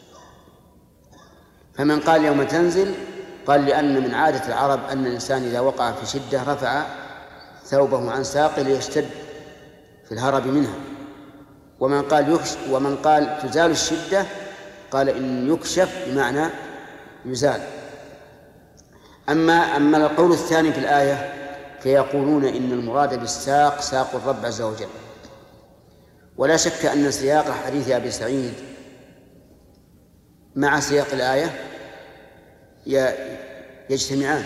فمن قال يوم تنزل قال لأن من عادة العرب أن الإنسان إذا وقع في شدة رفع ثوبه عن ساقه ليشتد في الهرب منها. ومن قال يكشف ومن قال تزال الشدة قال إن يكشف بمعنى يزال. أما أما القول الثاني في الآية فيقولون إن المراد بالساق ساق الرب عز وجل. ولا شك أن سياق حديث أبي سعيد مع سياق الآية يجتمعان،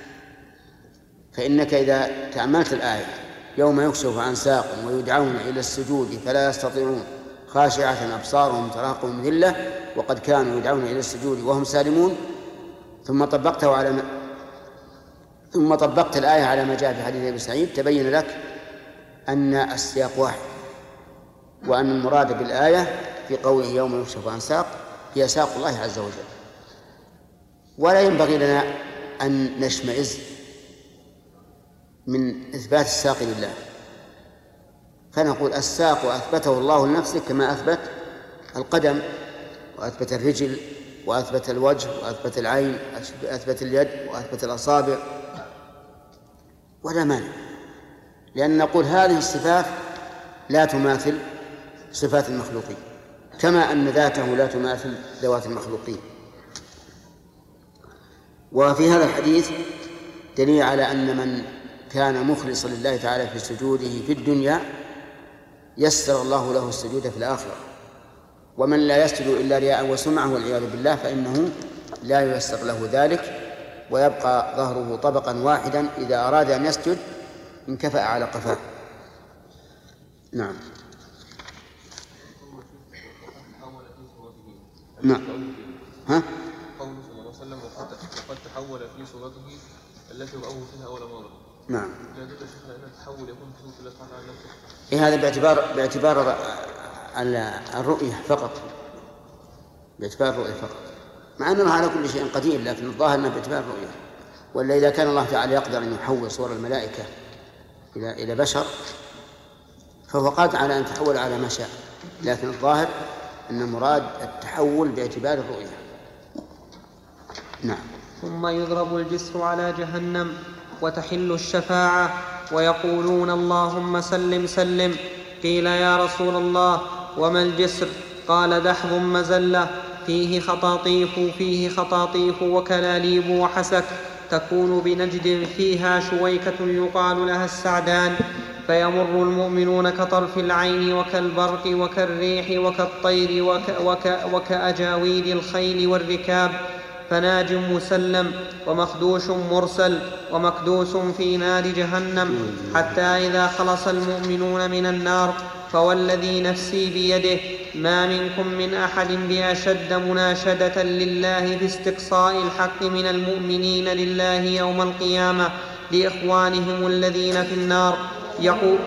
فإنك إذا تأملت الآية يوم يكشف عن ساق ويدعون إلى السجود فلا يستطيعون خاشعة أبصارهم ترهقهم ذلة وقد كانوا يدعون إلى السجود وهم سالمون، ثم طبقته على ما ثم طبقت الآية على ما جاء في حديث أبي سعيد، تبين لك أن السياق واحد، وأن المراد بالآية في قوله يوم يكشف عن ساق هي ساق الله عز وجل. ولا ينبغي لنا أن نشمئز من إثبات الساق لله، فنقول الساق أثبته الله لنفسه كما أثبت القدم وأثبت الرجل وأثبت الوجه وأثبت العين وأثبت اليد وأثبت الأصابع، ولا مانع، لأن نقول هذه الصفات لا تماثل صفات المخلوقين، كما أن ذاته لا تماثل ذوات المخلوقين. وفي هذا الحديث دليل على أن من كان مخلصا لله تعالى في سجوده في الدنيا يسر الله له السجود في الآخرة، ومن لا يسجد إلا رياء وسمعة والعياذ بالله فإنه لا ييسر له ذلك، ويبقى ظهره طبقا واحدا إذا أراد أن يسجد انكفأ على قفاه. نعم. نعم. ها؟ قوله صلى الله عليه وسلم وقد تحول في صورته التي رأوه فيها أول مرة. نعم. لا يدل شيخنا أن التحول يكون في صورة الله تعالى على نفسه. إيه هذا باعتبار باعتبار الرؤية فقط، باعتبار الرؤية فقط، مع أنه على كل شيء قدير، لكن الظاهر أنه باعتبار الرؤية. ولا إذا كان الله تعالى يقدر أن يحول صور الملائكة إلى إلى بشر فهو قادر على أن يتحول على ما شاء، لكن الظاهر أن المراد التحول باعتبار الرؤية. نعم. ثم يضرب الجسر على جهنم وتحل الشفاعة ويقولون اللهم سلم سلم. قيل يا رسول الله وما الجسر؟ قال دحض مزلة فيه خطاطيف فيه خطاطيف وكلاليب وحسك، تكون بنجد فيها شويكة يقال لها السعدان، فيمر المؤمنون كطرف العين وكالبرق وكالريح وكالطير وك وك وكأجاويد الخيل والركاب، فناج مسلم ومخدوش مرسل ومكدوس في نار جهنم، حتى إذا خلص المؤمنون من النار فوالذي نفسي بيده ما منكم من أحد بأشد مناشدة لله في استقصاء الحق من المؤمنين لله يوم القيامة لإخوانهم الذين في النار. يقول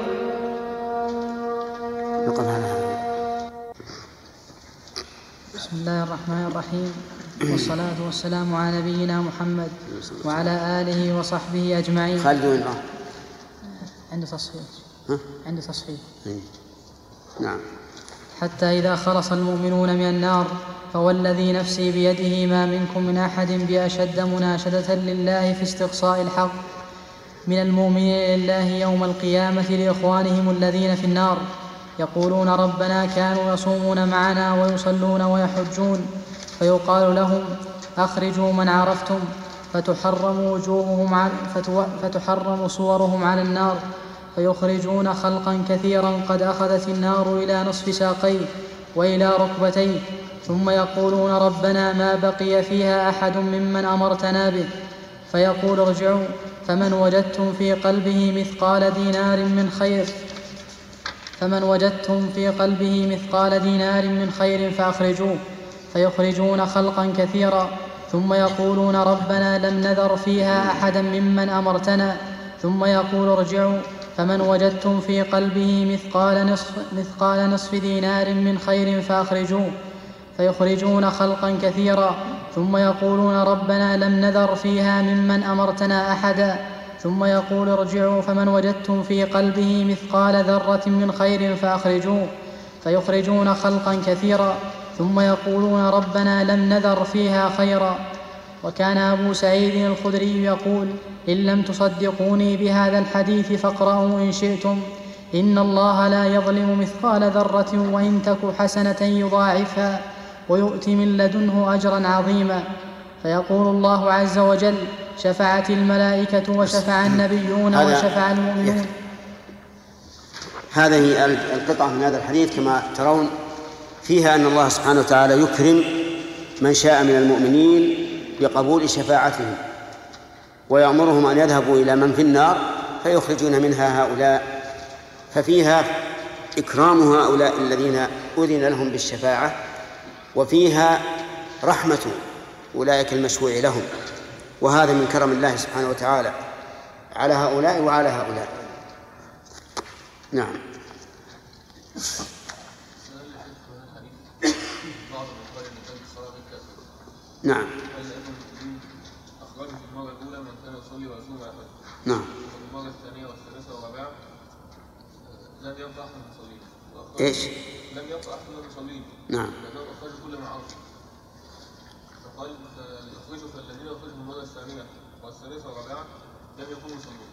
بسم الله الرحمن الرحيم، والصلاة والسلام على نبينا محمد وعلى آله وصحبه أجمعين. خالد وين راح؟ عند تصحيح. عند تصحيح. نعم. حتى إذا خلص المؤمنون من النار فوالذي نفسي بيده ما منكم من أحد بأشد مناشدة لله في استقصاء الحق من المؤمنين لله يوم القيامة لإخوانهم الذين في النار، يقولون ربنا كانوا يصومون معنا ويصلون ويحجون، فيقال لهم أخرجوا من عرفتم، فتحرم وجوههم على فتحرم صورهم على النار، فيخرجون خلقا كثيرا قد أخذت النار إلى نصف ساقيه وإلى ركبتيه، ثم يقولون ربنا ما بقي فيها أحد ممن أمرتنا به، فيقول ارجعوا فمن وجدتم في قلبه مثقال دينار من خير فمن وجدتم في قلبه مثقال دينار من خير فأخرجوه، فيخرجون خلقا كثيرا، ثم يقولون ربنا لم نذر فيها أحدا ممن أمرتنا، ثم يقول ارجعوا فمن وجدتم في قلبه مثقال نصف, مثقال نصف دينار من خير فأخرجوه، فيخرجون خلقا كثيرا، ثم يقولون ربنا لم نذر فيها ممن أمرتنا أحدا، ثم يقول ارجعوا فمن وجدتم في قلبه مثقال ذرة من خير فأخرجوه، فيخرجون خلقا كثيرا، ثم يقولون ربنا لم نذر فيها خيرا. وكان أبو سعيد الخدري يقول إن لم تصدقوني بهذا الحديث فاقرأوا إن شئتم، إن الله لا يظلم مثقال ذرة وإن تك حسنة يضاعفها ويؤتي من لدنه أجرا عظيما. فيقول الله عز وجل شفعت الملائكة وشفع النبيون وشفع المؤمنون. هذه القطعة من هذا الحديث كما ترون فيها أن الله سبحانه وتعالى يكرم من شاء من المؤمنين بقبول شفاعتهم، ويأمرهم أن يذهبوا إلى من في النار فيخرجون منها هؤلاء، ففيها إكرام هؤلاء الذين أذن لهم بالشفاعة، وفيها رحمة أولئك المشفوع لهم، وهذا من كرم الله سبحانه وتعالى على هؤلاء وعلى هؤلاء. نعم. نعم. أخرجه في المرة الأولى من كان يصلي ويصوم ويحج. نعم. وفي المرة الثانية والثالثة والرابعة لم يبقى أحد المصلين. إيش؟ لم يبقى أحد المصلين. نعم. لأنه أخرج كل ما عرف. فقال أخرجوا فالذين أخرجوا في المرة الثانية والثالثة والرابعة لم يكونوا يصلون.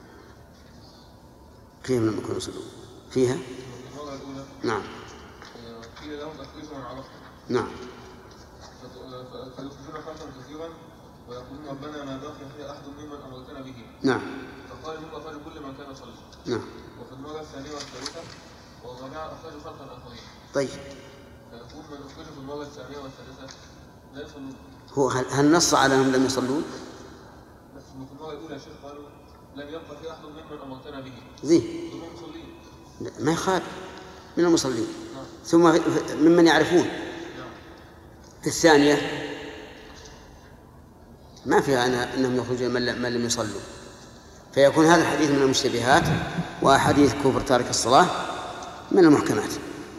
كيف لم يكونوا يصلون؟ فيها؟ في المرة الأولى. نعم. قيل لهم أخرجوا من عرفتم. نعم. فيخرجون خلقا كثيرا ويقولون ربنا ما بقي في أحد ممن أمرتنا به. نعم. فقال هم أخرجوا كل من كان صلى. نعم. وفي المرة الثانية والثالثة والرابعة أخرجوا خلقا آخرين. طيب. فيقول من أخرجوا في المرة الثانية والثالثة لا يصلون. هو هل, هل نص على أنهم لم يصلون؟ بس في المرة الأولى شيخ قالوا لم يبقى في أحد ممن أمرتنا به. زين. هم مصلين. ما يخالف من المصلين. نعم. ثم ممن يعرفون. نعم. في الثانية ما فيها أنهم يخرجون من لم يصلوا، فيكون هذا الحديث من المشتبهات، وحديث كفر تارك الصلاة من المحكمات.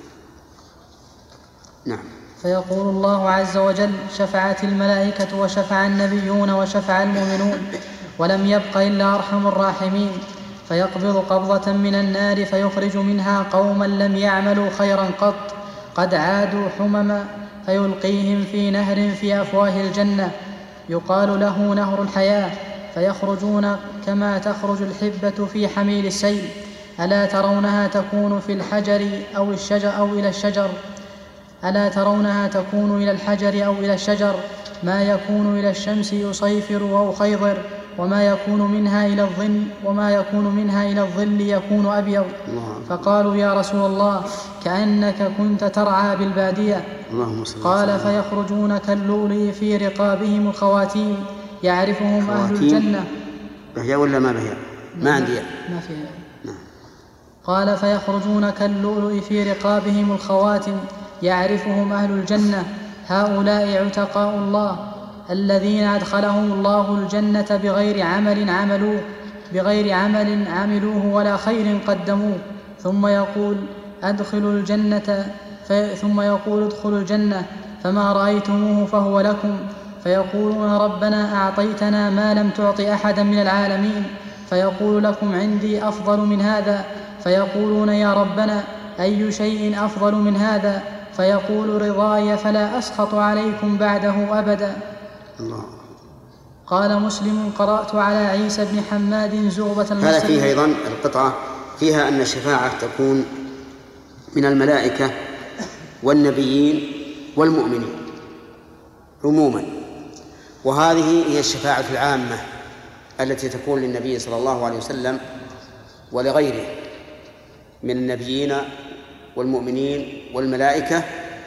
نعم. فيقول الله عز وجل: شفعت الملائكة وشفع النبيون وشفع المؤمنون ولم يبق إلا أرحم الراحمين، فيقبض قبضة من النار فيخرج منها قوما لم يعملوا خيرا قط قد عادوا حمما، فيلقيهم في نهر في أفواه الجنة يقال له نهر الحياة، فيخرجون كما تخرج الحبة في حميل السيل. ألا ترونها تكون في الحجر أو الشجر أو إلى الشجر ألا ترونها تكون إلى الحجر أو إلى الشجر ما يكون إلى الشمس يصيفر أو خيضر، وما يكون منها إلى الظل وما يكون منها إلى الظل يكون أبيض. فقالوا: يا رسول الله، كأنك كنت ترعى بالبادية. قال: فيخرجون كاللؤلؤ في رقابهم الخواتيم يعرفهم أهل الجنة. بهيا ولا ما بهيا؟ ما عندي ما فيها. قال: فيخرجون كاللؤلؤ في رقابهم الخواتم يعرفهم أهل الجنة، هؤلاء عتقاء الله الذين أدخلهم الله الجنة بغير عمل عملوه بغير عمل عملوه ولا خير قدموه. ثم يقول: أدخلوا الجنة في ثم يقول: ادخلوا الجنة فما رأيتموه فهو لكم، فيقولون: ربنا أعطيتنا ما لم تعط أحدا من العالمين. فيقول: لكم عندي أفضل من هذا. فيقولون: يا ربنا، أي شيء أفضل من هذا؟ فيقول: رضاي فلا أسخط عليكم بعده أبدا. الله. قال مسلم: قرأت على عيسى بن حماد زغبة المسلم. هذا فيه أيضا القطعة فيها أن الشفاعة تكون من الملائكة والنبيين والمؤمنين عموما، وهذه هي الشفاعة العامة التي تكون للنبي صلى الله عليه وسلم ولغيره من النبيين والمؤمنين والملائكة.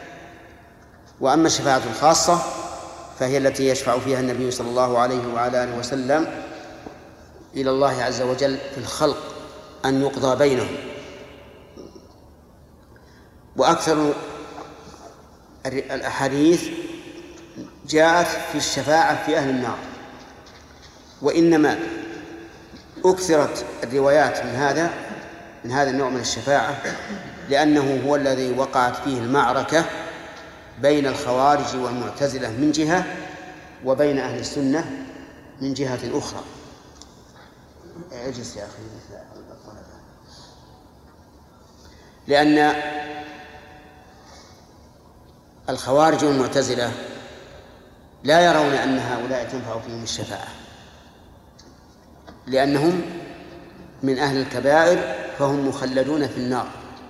وأما الشفاعة الخاصة فهي التي يشفع فيها النبي صلى الله عليه وعلى آله وسلم إلى الله عز وجل في الخلق أن يقضى بينهم. وأكثر الأحاديث جاءت في الشفاعة في أهل النار، وإنما أكثرت الروايات من هذا من هذا النوع من الشفاعة لأنه هو الذي وقعت فيه المعركة بين الخوارج والمعتزلة من جهة وبين أهل السنة من جهة أخرى. اجلس يا أخي. لأن الخوارج والمعتزلة لا يرون أن هؤلاء تنفع فيهم الشفاعة لأنهم من أهل الكبائر فهم مخلدون في النار،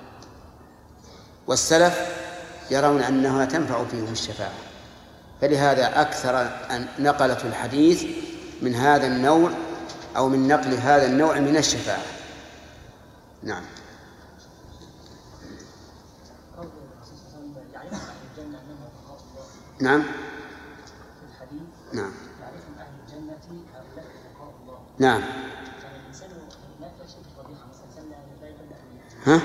والسلف يرون أنها تنفع فيهم الشفاعة، فلهذا أكثر أن نقلت الحديث من هذا النوع أو من نقل هذا النوع من الشفاعة. نعم. نعم. نعم. نعم. ها؟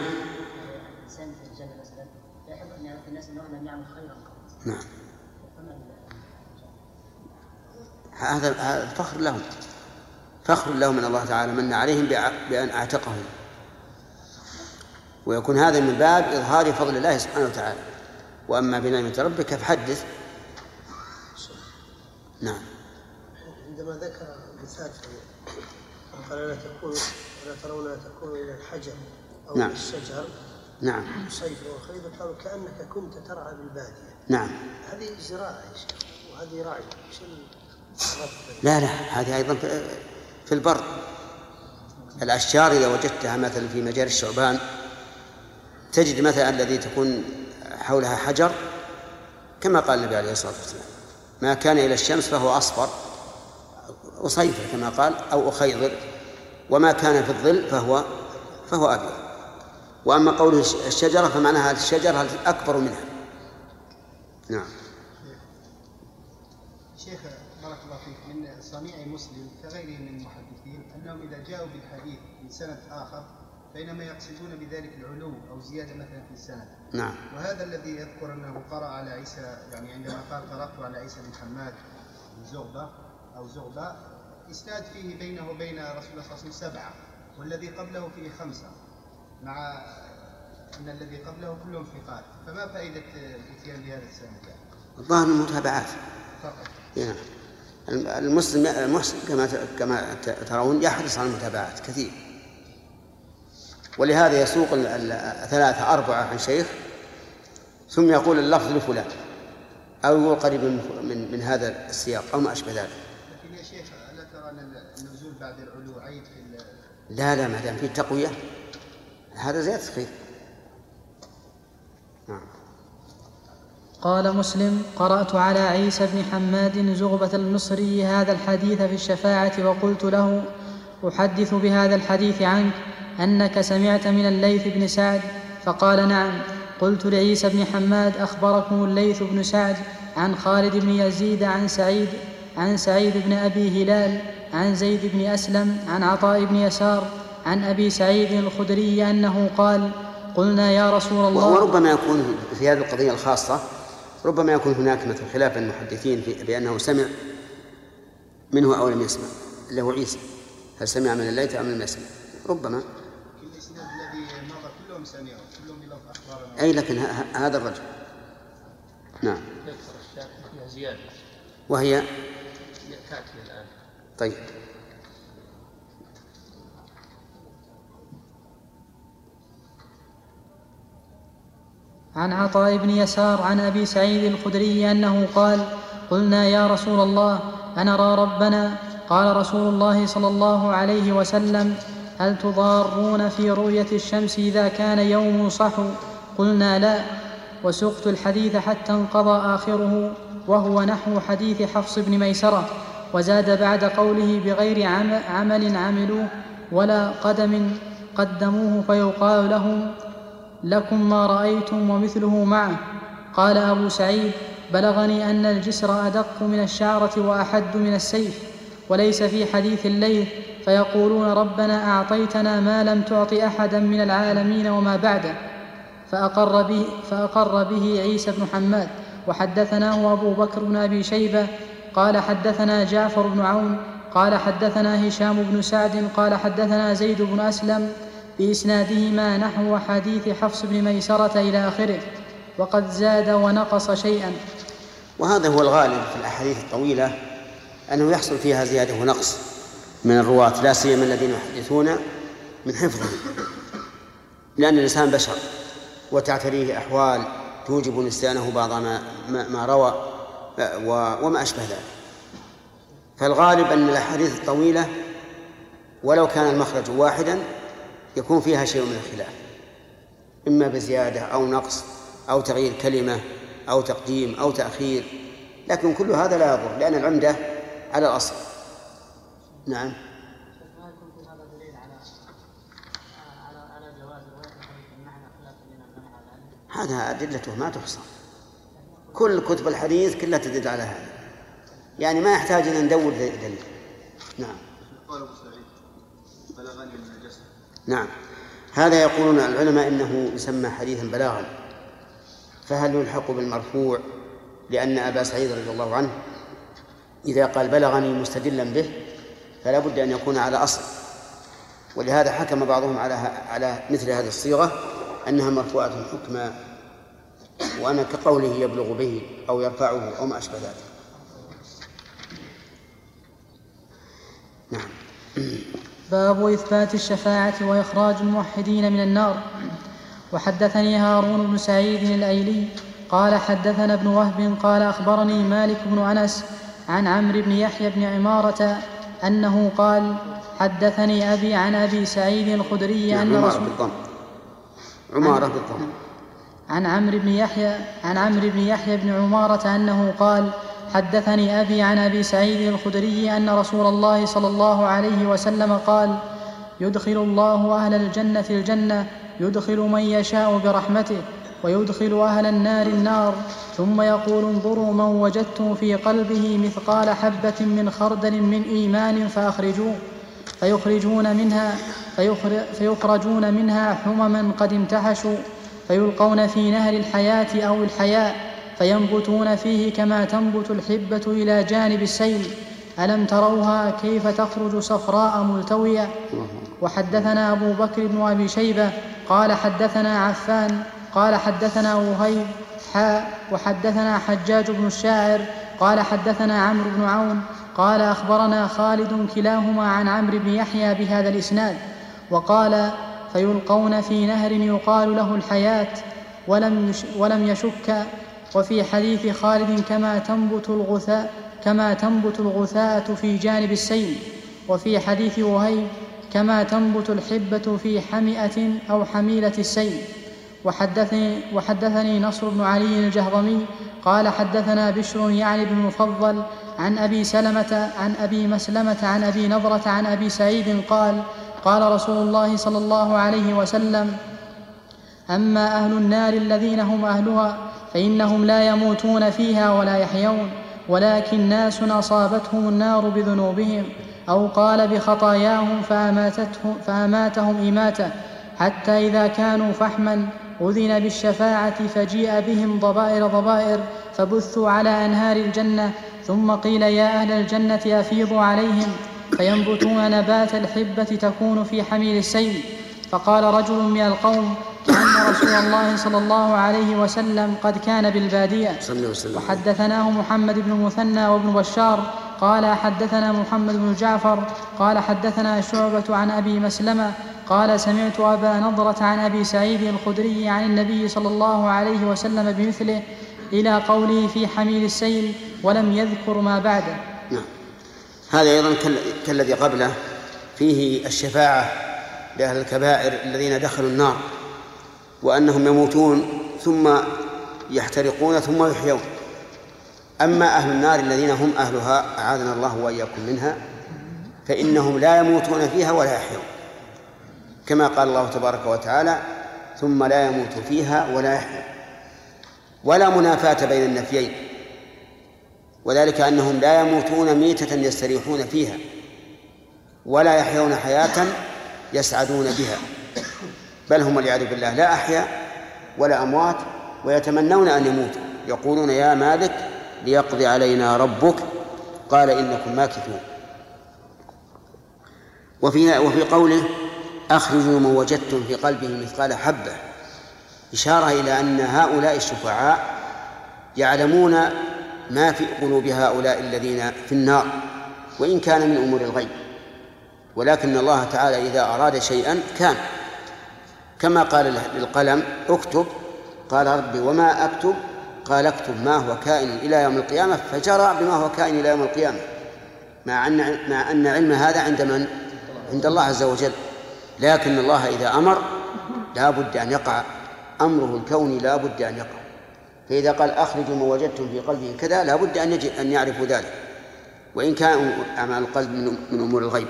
نعم. هذا هذا فخر لهم، فخر لهم من الله تعالى من عليهم بأن أعتقهم، ويكون هذا من باب إظهار فضل الله سبحانه وتعالى. وأما بنعمة ربك فحدث. نعم. عندما ذكر مثال قال: لا تكون لا ترون لا تكون إلى الحجر أو نعم. إلى الشجر نعم. صيف وخير، قالوا كأنك كنت ترعى بالبادية. نعم. هذه زراعة يا شيخ، وهذه رعي. لا لا هذه أيضا في البر. الأشجار إذا وجدتها مثلا في مجاري الشعبان تجد مثلا الذي تكون حولها حجر كما قال النبي عليه الصلاة والسلام: ما كان إلى الشمس فهو أصفر أصيفر كما قال أو أخيضر، وما كان في الظل فهو فهو أبيض. وأما قوله الشجرة فمعناها الشجرة الأكبر منها. نعم. شيخ بارك الله فيك، من صنيع مسلم كغيره من المحدثين أنهم إذا جاءوا بالحديث من سند آخر بينما يقصدون بذلك العلو أو زيادة مثلا في السند. نعم. وهذا الذي يذكر أنه قرأ على عيسى، يعني عندما قال قرأت على عيسى بن حماد زغبة أو زغبة، إسناد فيه بينه وبين رسول الله صلى الله عليه وسلم سبعة، والذي قبله فيه خمسة، مع أن الذي قبله كلهم ثقات، فما فائدة الإتيان بهذا السند؟ الظاهر المتابعات فقط. يعني المسلم المحسن كما كما ترون يحرص على المتابعات كثير، ولهذا يسوق ثلاثة أربعة عن شيخ ثم يقول اللفظ لفلان أو يقول قريب من من هذا السياق أو ما أشبه ذلك. لكن يا شيخ ألا ترى أن النزول بعد العلو عيد في لا لا ما دام فيه تقوية هذا زيادة خير. نعم. قال مسلم: قرأت على عيسى بن حماد زغبة المصري هذا الحديث في الشفاعة، وقلت له: أحدث بهذا الحديث عنك أنك سمعت من الليث بن سعد؟ فقال: نعم. قلت لعيسى بن حماد: أخبركم الليث بن سعد عن خالد بن يزيد عن سعيد عن سعيد بن أبي هلال عن زيد بن أسلم عن عطاء بن يسار عن أبي سعيد الخدري أنه قال: قلنا يا رسول الله. وربما يكون في هذه القضية الخاصة ربما يكون هناك مثل خلاف المحدثين في بأنه سمع منه أو لم يسمع، اللي هو عيسى، هل سمع من الليث أم لم يسمع؟ ربما. الإسناد الذي مضى كلهم سمعوا، كلهم بلفظ أخبارنا. أي لكن هذا الرجل. نعم. يكثر الشاك فيها زيادة وهي تأتي الآن. طيب. عن عطاء بن يسار عن أبي سعيد الخدري أنه قال: قلنا يا رسول الله أنرى ربنا؟ قال رسول الله صلى الله عليه وسلم: هل تضارون في رؤية الشمس إذا كان يوم صحو؟ قلنا لا. وسقت الحديث حتى انقضى آخره، وهو نحو حديث حفص بن ميسرة، وزاد بعد قوله: بغير عمل عملوه ولا قدم قدموه فيقال لهم: لكم ما رأيتم ومثله معه. قال أبو سعيد: بلغني أن الجسر أدق من الشعرة وأحد من السيف، وليس في حديث الليل فيقولون: ربنا أعطيتنا ما لم تعط أحدا من العالمين وما بعده. فأقر به, فأقر به عيسى بن حماد. وحدثناه أبو بكر بن أبي شيبة قال حدثنا جعفر بن عون قال حدثنا هشام بن سعد قال حدثنا زيد بن أسلم بإسنادهما نحو حديث حفص بن ميسرة إلى آخره، وقد زاد ونقص شيئا. وهذا هو الغالب في الأحاديث الطويلة، أنه يحصل فيها زيادة ونقص من الرواة، لا سيما الذين يحدثون من حفظهم، لأن الإنسان بشر وتعتريه أحوال توجب نسيانه بعض ما, ما, ما روى وما أشبه ذلك. فالغالب أن الأحاديث الطويلة ولو كان المخرج واحدا يكون فيها شيء من الخلاف، إما بزيادة أو نقص أو تغيير كلمة أو تقديم أو تأخير، لكن كل هذا لا يضر لأن العمدة على الأصل. نعم. هذا أدلته ما تحصى، كل كتب الحديث كلها تدل على هذا، يعني ما يحتاج أن ندور دليل. نعم. قال أبو سعيد: بلغني من الجسد. نعم، هذا يقولون العلماء إنه يسمى حديثا بلاغا، فهل يلحق بالمرفوع؟ لأن أبا سعيد رضي الله عنه إذا قال بلغني مستدلا به فلا بد أن يكون على أصل، ولهذا حكم بعضهم على على مثل هذه الصيغة أنها مرفوعة حكما، وأنا كقوله يبلغ به أو يرفعه أو ما أشبه ذلك. نعم. باب إثبات الشفاعة وإخراج الموحدين من النار. وحدثني هارون بن سعيد الأيلي قال حدثنا ابن وهب قال أخبرني مالك بن أنس عن عمرو بن يحيى بن عمارة أنه قال حدثني أبي عن أبي سعيد الخدري أن عمارة رسول بالضم عمارة بالضم عن عمرو بن يحيى عن عمرو بن يحيى بن عمارة أنه قال حدثني أبي عن أبي سعيد الخدري أن رسول الله صلى الله عليه وسلم قال: يدخل الله أهل الجنة الجنة، يدخل من يشاء برحمته، ويدخل أهل النار النار، ثم يقول: انظروا من وجدتم في قلبه مثقال حبة من خردل من إيمان فأخرجوه، فيخرجون منها فيخرجون منها حمما قد امتحشوا، فيلقون في نهر الحياة أو الحياء، فينبتون فيه كما تنبت الحبة إلى جانب السيل. ألم تروها كيف تخرج صفراء ملتوية؟ وحدثنا أبو بكر بن أبي شيبة قال حدثنا عفان قال حدثنا وهيب حاء وحدثنا حجاج بن الشاعر قال حدثنا عمرو بن عون قال أخبرنا خالد كلاهما عن عمرو بن يحيى بهذا الإسناد. وقال: فيلقون في نهر يقال له الحياة، ولم, يش ولم يشك. وفي حديث خالد: كما تنبت الغثاء كما تنبت الغثاءة في جانب السيل. وفي حديث وهيب: كما تنبت الحبة في حمئة أو حميلة السيل. وحدثني, وحدثني نصر بن علي الجهضمي قال حدثنا بشر يعني بن المفضل عن أبي سلمة عن أبي مسلمة عن أبي نضرة عن أبي سعيد قال: قال رسول الله صلى الله عليه وسلم: أما أهل النار الذين هم أهلها فإنهم لا يموتون فيها ولا يحيون، ولكن ناس أصابتهم النار بذنوبهم، أو قال بخطاياهم فأماتتهم, فأماتهم إماتة، حتى إذا كانوا فحما أذن بالشفاعة فجيء بهم ضبائر ضبائر فبثوا على أنهار الجنة، ثم قيل: يا أهل الجنة أفيضوا عليهم، فينبتون نبات الحبة تكون في حميل السيل. فقال رجل من القوم: كأن رسول الله صلى الله عليه وسلم قد كان بالبادية. وحدثناه محمد بن المثنى وابن بشار قال حدثنا محمد بن جعفر قال حدثنا شعبة عن أبي مسلمة قال: سمعت أبا نضرة عن أبي سعيد الخدري عن النبي صلى الله عليه وسلم بمثله إلى قوله في حميل السيل، ولم يذكر ما بعده. نعم. هذا أيضا كالذي قبله فيه الشفاعة لأهل الكبائر الذين دخلوا النار، وأنهم يموتون ثم يحترقون ثم يحيون. أما أهل النار الذين هم أهلها أعاذنا الله وإياكم منها فإنهم لا يموتون فيها ولا يحيون، كما قال الله تبارك وتعالى: ثم لا يموت فيها ولا يحيون. ولا منافاة بين النفيين، وذلك أنهم لا يموتون ميتة يستريحون فيها، ولا يحيون حياة يسعدون بها، بل هم والعياذ بالله لا أحياء ولا أموات، ويتمنون أن يموتوا، يقولون: يا مالك ليقضي علينا ربك قال إنكم ماكثون. وفي, وفي قوله: أخرجوا من وجدتم في قلبه مثقال حبة، إشارة إلى أن هؤلاء الشفعاء يعلمون ما في قلوب هؤلاء الذين في النار، وإن كان من أمور الغيب، ولكن الله تعالى إذا أراد شيئا كان، كما قال للقلم: اكتب، قال: ربي وما أكتب؟ قال: اكتب ما هو كائن إلى يوم القيامة، فجرى بما هو كائن إلى يوم القيامة، مع أن, مع أن علم هذا عند من؟ عند الله عز وجل. لكن الله إذا أمر لا بد أن يقع أمره الكوني، لا بد أن يقع. فإذا قال: أخرجوا ما وجدتم في قلبه كذا، لا بد أن, يجب أن يعرفوا ذلك، وإن كان أعمال القلب من أمور الغيب.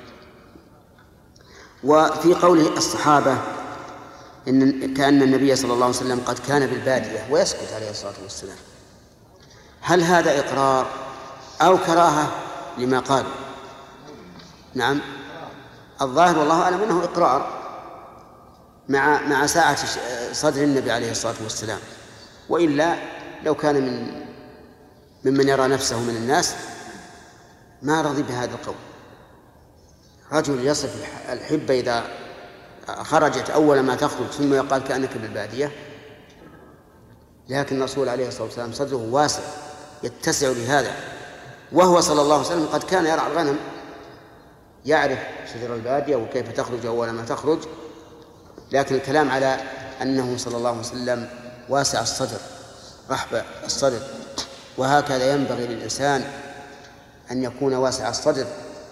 وفي قوله الصحابة إن كأن النبي صلى الله عليه وسلم قد كان بالبادية ويسكت عليه الصلاة والسلام، هل هذا إقرار أو كراهة لما قال؟ نعم، الظاهر والله أعلم أنه إقرار مع مع ساعة صدر النبي عليه الصلاة والسلام، وإلا لو كان من ممن يرى نفسه من الناس ما رضي بهذا القول. رجل يصف الحبة إذا خرجت أول ما تخرج ثم يقال كأنك بالبادية، لكن الرسول عليه الصلاة والسلام صدره واسع يتسع لهذا، وهو صلى الله عليه وسلم قد كان يرعى الغنم، يعرف شجر البادية وكيف تخرج أول ما تخرج، لكن الكلام على أنه صلى الله عليه وسلم واسع الصدر رحب الصدر، وهكذا ينبغي للإنسان أن يكون واسع الصدر،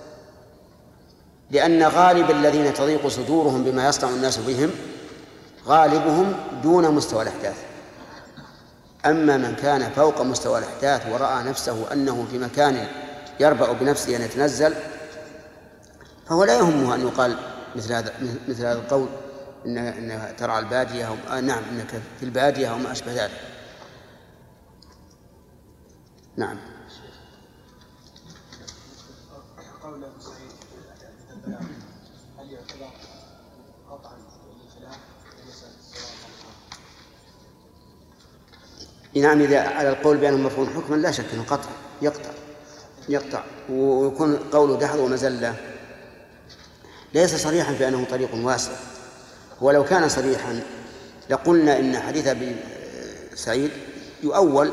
لأن غالب الذين تضيق صدورهم بما يصنع الناس بهم غالبهم دون مستوى الأحداث، أما من كان فوق مستوى الإحداث ورأى نفسه أنه في مكان يربأ بنفسه أن يتنزل فهو لا يهمه أن يقال مثل هذا مثل هذا القول إن, إن ترى البادية أو آه نعم إنك في البادية أو ما أشبه ذلك. نعم. قول أبو سعيد هل يعتبر قطعا للخلاف في مسألة الصلاة؟ نعم إذا على القول بأنه مرفوع حكما لا شك أنه قطع يقطع يقطع ويكون قوله دحض ومزلة ليس صريحا في أنه طريق واسع. ولو كان صريحا لقلنا إن حديث أبي سعيد يؤول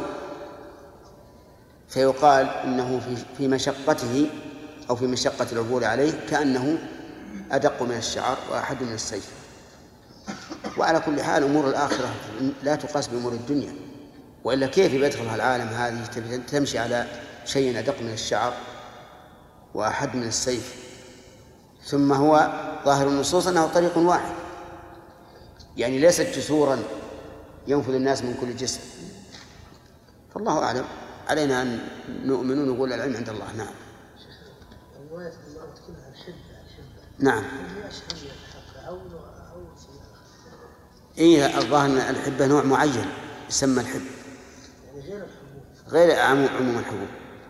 فيقال إنه في مشقته أو في مشقة العبور عليه كأنه أدق من الشعر وأحد من السيف. وعلى كل حال أمور الآخرة لا تقاس بأمور الدنيا، وإلا كيف يدخلها العالم هذه تمشي على شيء أدق من الشعر وأحد من السيف؟ ثم هو ظاهر النصوص أنه طريق واحد، يعني ليست جسورا ينفذ الناس من كل جسر. فالله أعلم، علينا أن نؤمن ونقول العلم عند الله. نعم. الرواية كلها الحبة الحبة. نعم. إيه الظاهر أن الحبة نوع معين يسمى الحب، يعني غير الحبوب، غير عموم الحبوب.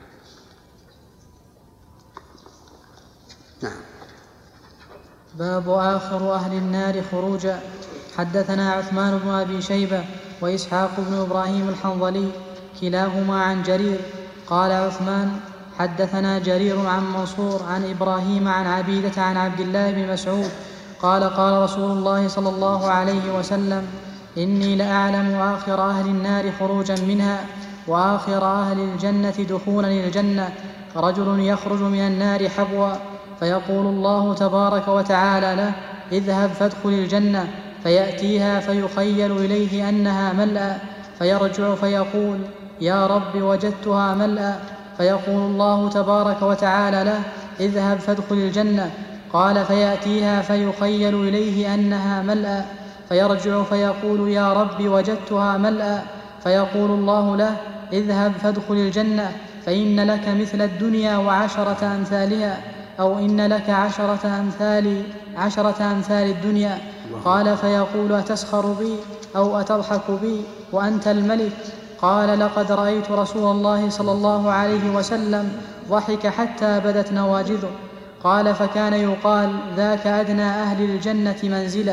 نعم. باب آخر أهل النار خروجا. حدثنا عثمان بن أبي شيبة وإسحاق بن إبراهيم الحنظلي كلاهما عن جرير. قال عثمان حدثنا جرير عن منصور عن إبراهيم عن عبيدة عن عبد الله بن مسعود قال قال رسول الله صلى الله عليه وسلم إني لأعلم آخر أهل النار خروجا منها وآخر أهل الجنة دخولا للجنة رجل يخرج من النار حبوا فيقول الله تبارك وتعالى له اذهب فادخل الجنة فيأتيها فيخيل إليه أنها ملأى فيرجع فيقول يا رب وجدتها ملأى فيقول الله تبارك وتعالى له اذهب فادخل الجنة قال فيأتيها فيخيل إليه أنها ملأى فيرجع فيقول يا رب وجدتها ملأى فيقول الله له اذهب فادخل الجنة فإن لك مثل الدنيا وعشرة أمثالها أو إن لك عشرة أمثال عشرة أمثال الدنيا قال فيقول أتسخر بي أو أتضحك بي وأنت الملك قال لقد رأيت رسول الله صلى الله عليه وسلم ضحك حتى بدت نواجذه قال فكان يقال ذاك أدنى أهل الجنة منزلا.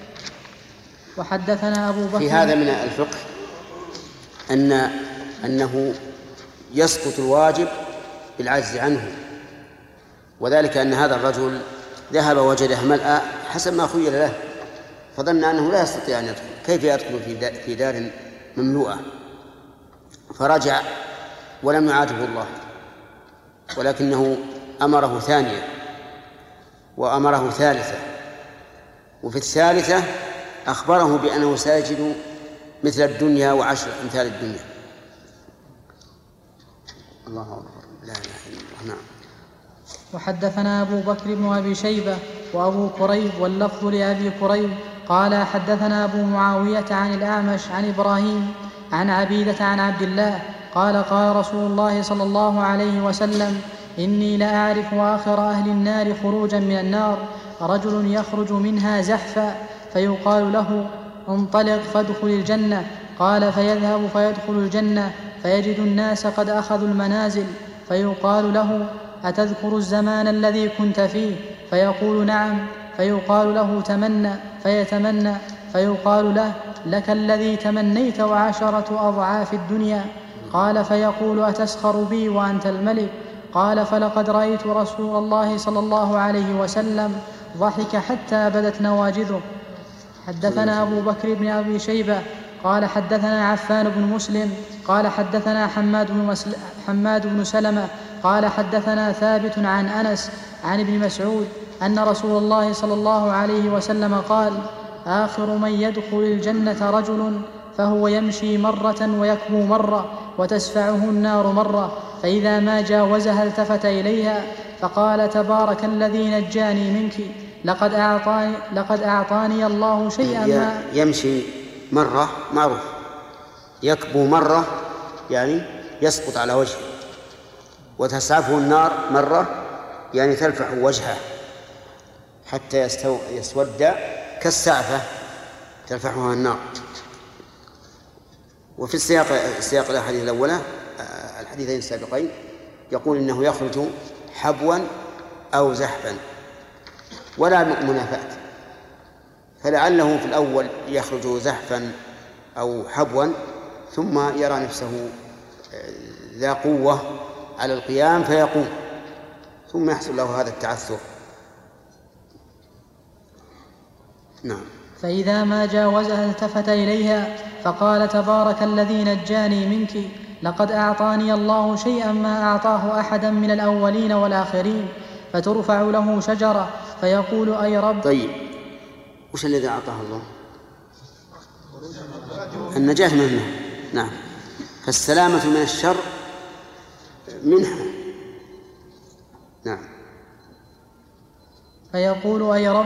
وحدثنا أبو بكر. في هذا من الفقه أن أنه يسقط الواجب بالعجز عنه، وذلك أن هذا الرجل ذهب وجده ملأ حسب ما خيل له فظن أنه لا يستطيع أن يدخل، كيف يدخل في دار مملوءة؟ فرجع ولم يعاتبه الله، ولكنه أمره ثانية وأمره ثالثة، وفي الثالثة أخبره بأنه سيجد مثل الدنيا وعشر أمثال الدنيا. الله أكبر، لا إله إلا الله. نعم. وحدثنا أبو بكر بن أبي شيبة وأبو كريب واللفظ لأبي كريب قال حدثنا أبو معاوية عن الأعمش عن إبراهيم عن عبيدة عن عبد الله قال قال رسول الله صلى الله عليه وسلم إني لأعرف آخر أهل النار خروجا من النار رجل يخرج منها زحفا فيقال له انطلق فادخل الجنة قال فيذهب فيدخل الجنة فيجد الناس قد أخذوا المنازل فيقال له أتذكر الزمان الذي كنت فيه فيقول نعم فيقال له تمنى فيتمنى فيقال له لك الذي تمنيت وعشرة أضعاف الدنيا قال فيقول أتسخر بي وأنت الملك قال فلقد رأيت رسول الله صلى الله عليه وسلم ضحك حتى بدت نواجذه. حدثنا أبو بكر بن أبي شيبة قال حدثنا عفان بن مسلم قال حدثنا حماد بن, مسل... حماد بن سلمة قال حدثنا ثابت عن أنس عن ابن مسعود أن رسول الله صلى الله عليه وسلم قال آخر من يدخل الجنة رجل فهو يمشي مرة ويكبو مرة وتسفعه النار مرة فإذا ما جاوزها التفت إليها فقال تبارك الذي نجاني منك لقد أعطاني, لقد أعطاني الله شيئا ما يمشي مرة معروف يكبو مرة يعني يسقط على وجهه، وتسعفه النار مرة يعني تلفح وجهه حتى يستو... يسود كالسعفة تلفحها النار. وفي السياق السياق الأحاديث الأولى الحديثين السابقين يقول إنه يخرج حبوا أو زحفا ولا منافاة، فلعله في الأول يخرج زحفا أو حبوا ثم يرى نفسه ذا قوة على القيام فيقوم، ثم يحصل له هذا التعثر. نعم. فإذا ما جاوزها التفت إليها فقال تبارك الذي نجاني منك، لقد أعطاني الله شيئا ما أعطاه أحدا من الأولين والآخرين. فترفع له شجرة فيقول أي رب. طيب وش الذي أعطاه الله؟ النجاة منه. نعم. فالسلامة من الشر منها. نعم. فيقول أي رب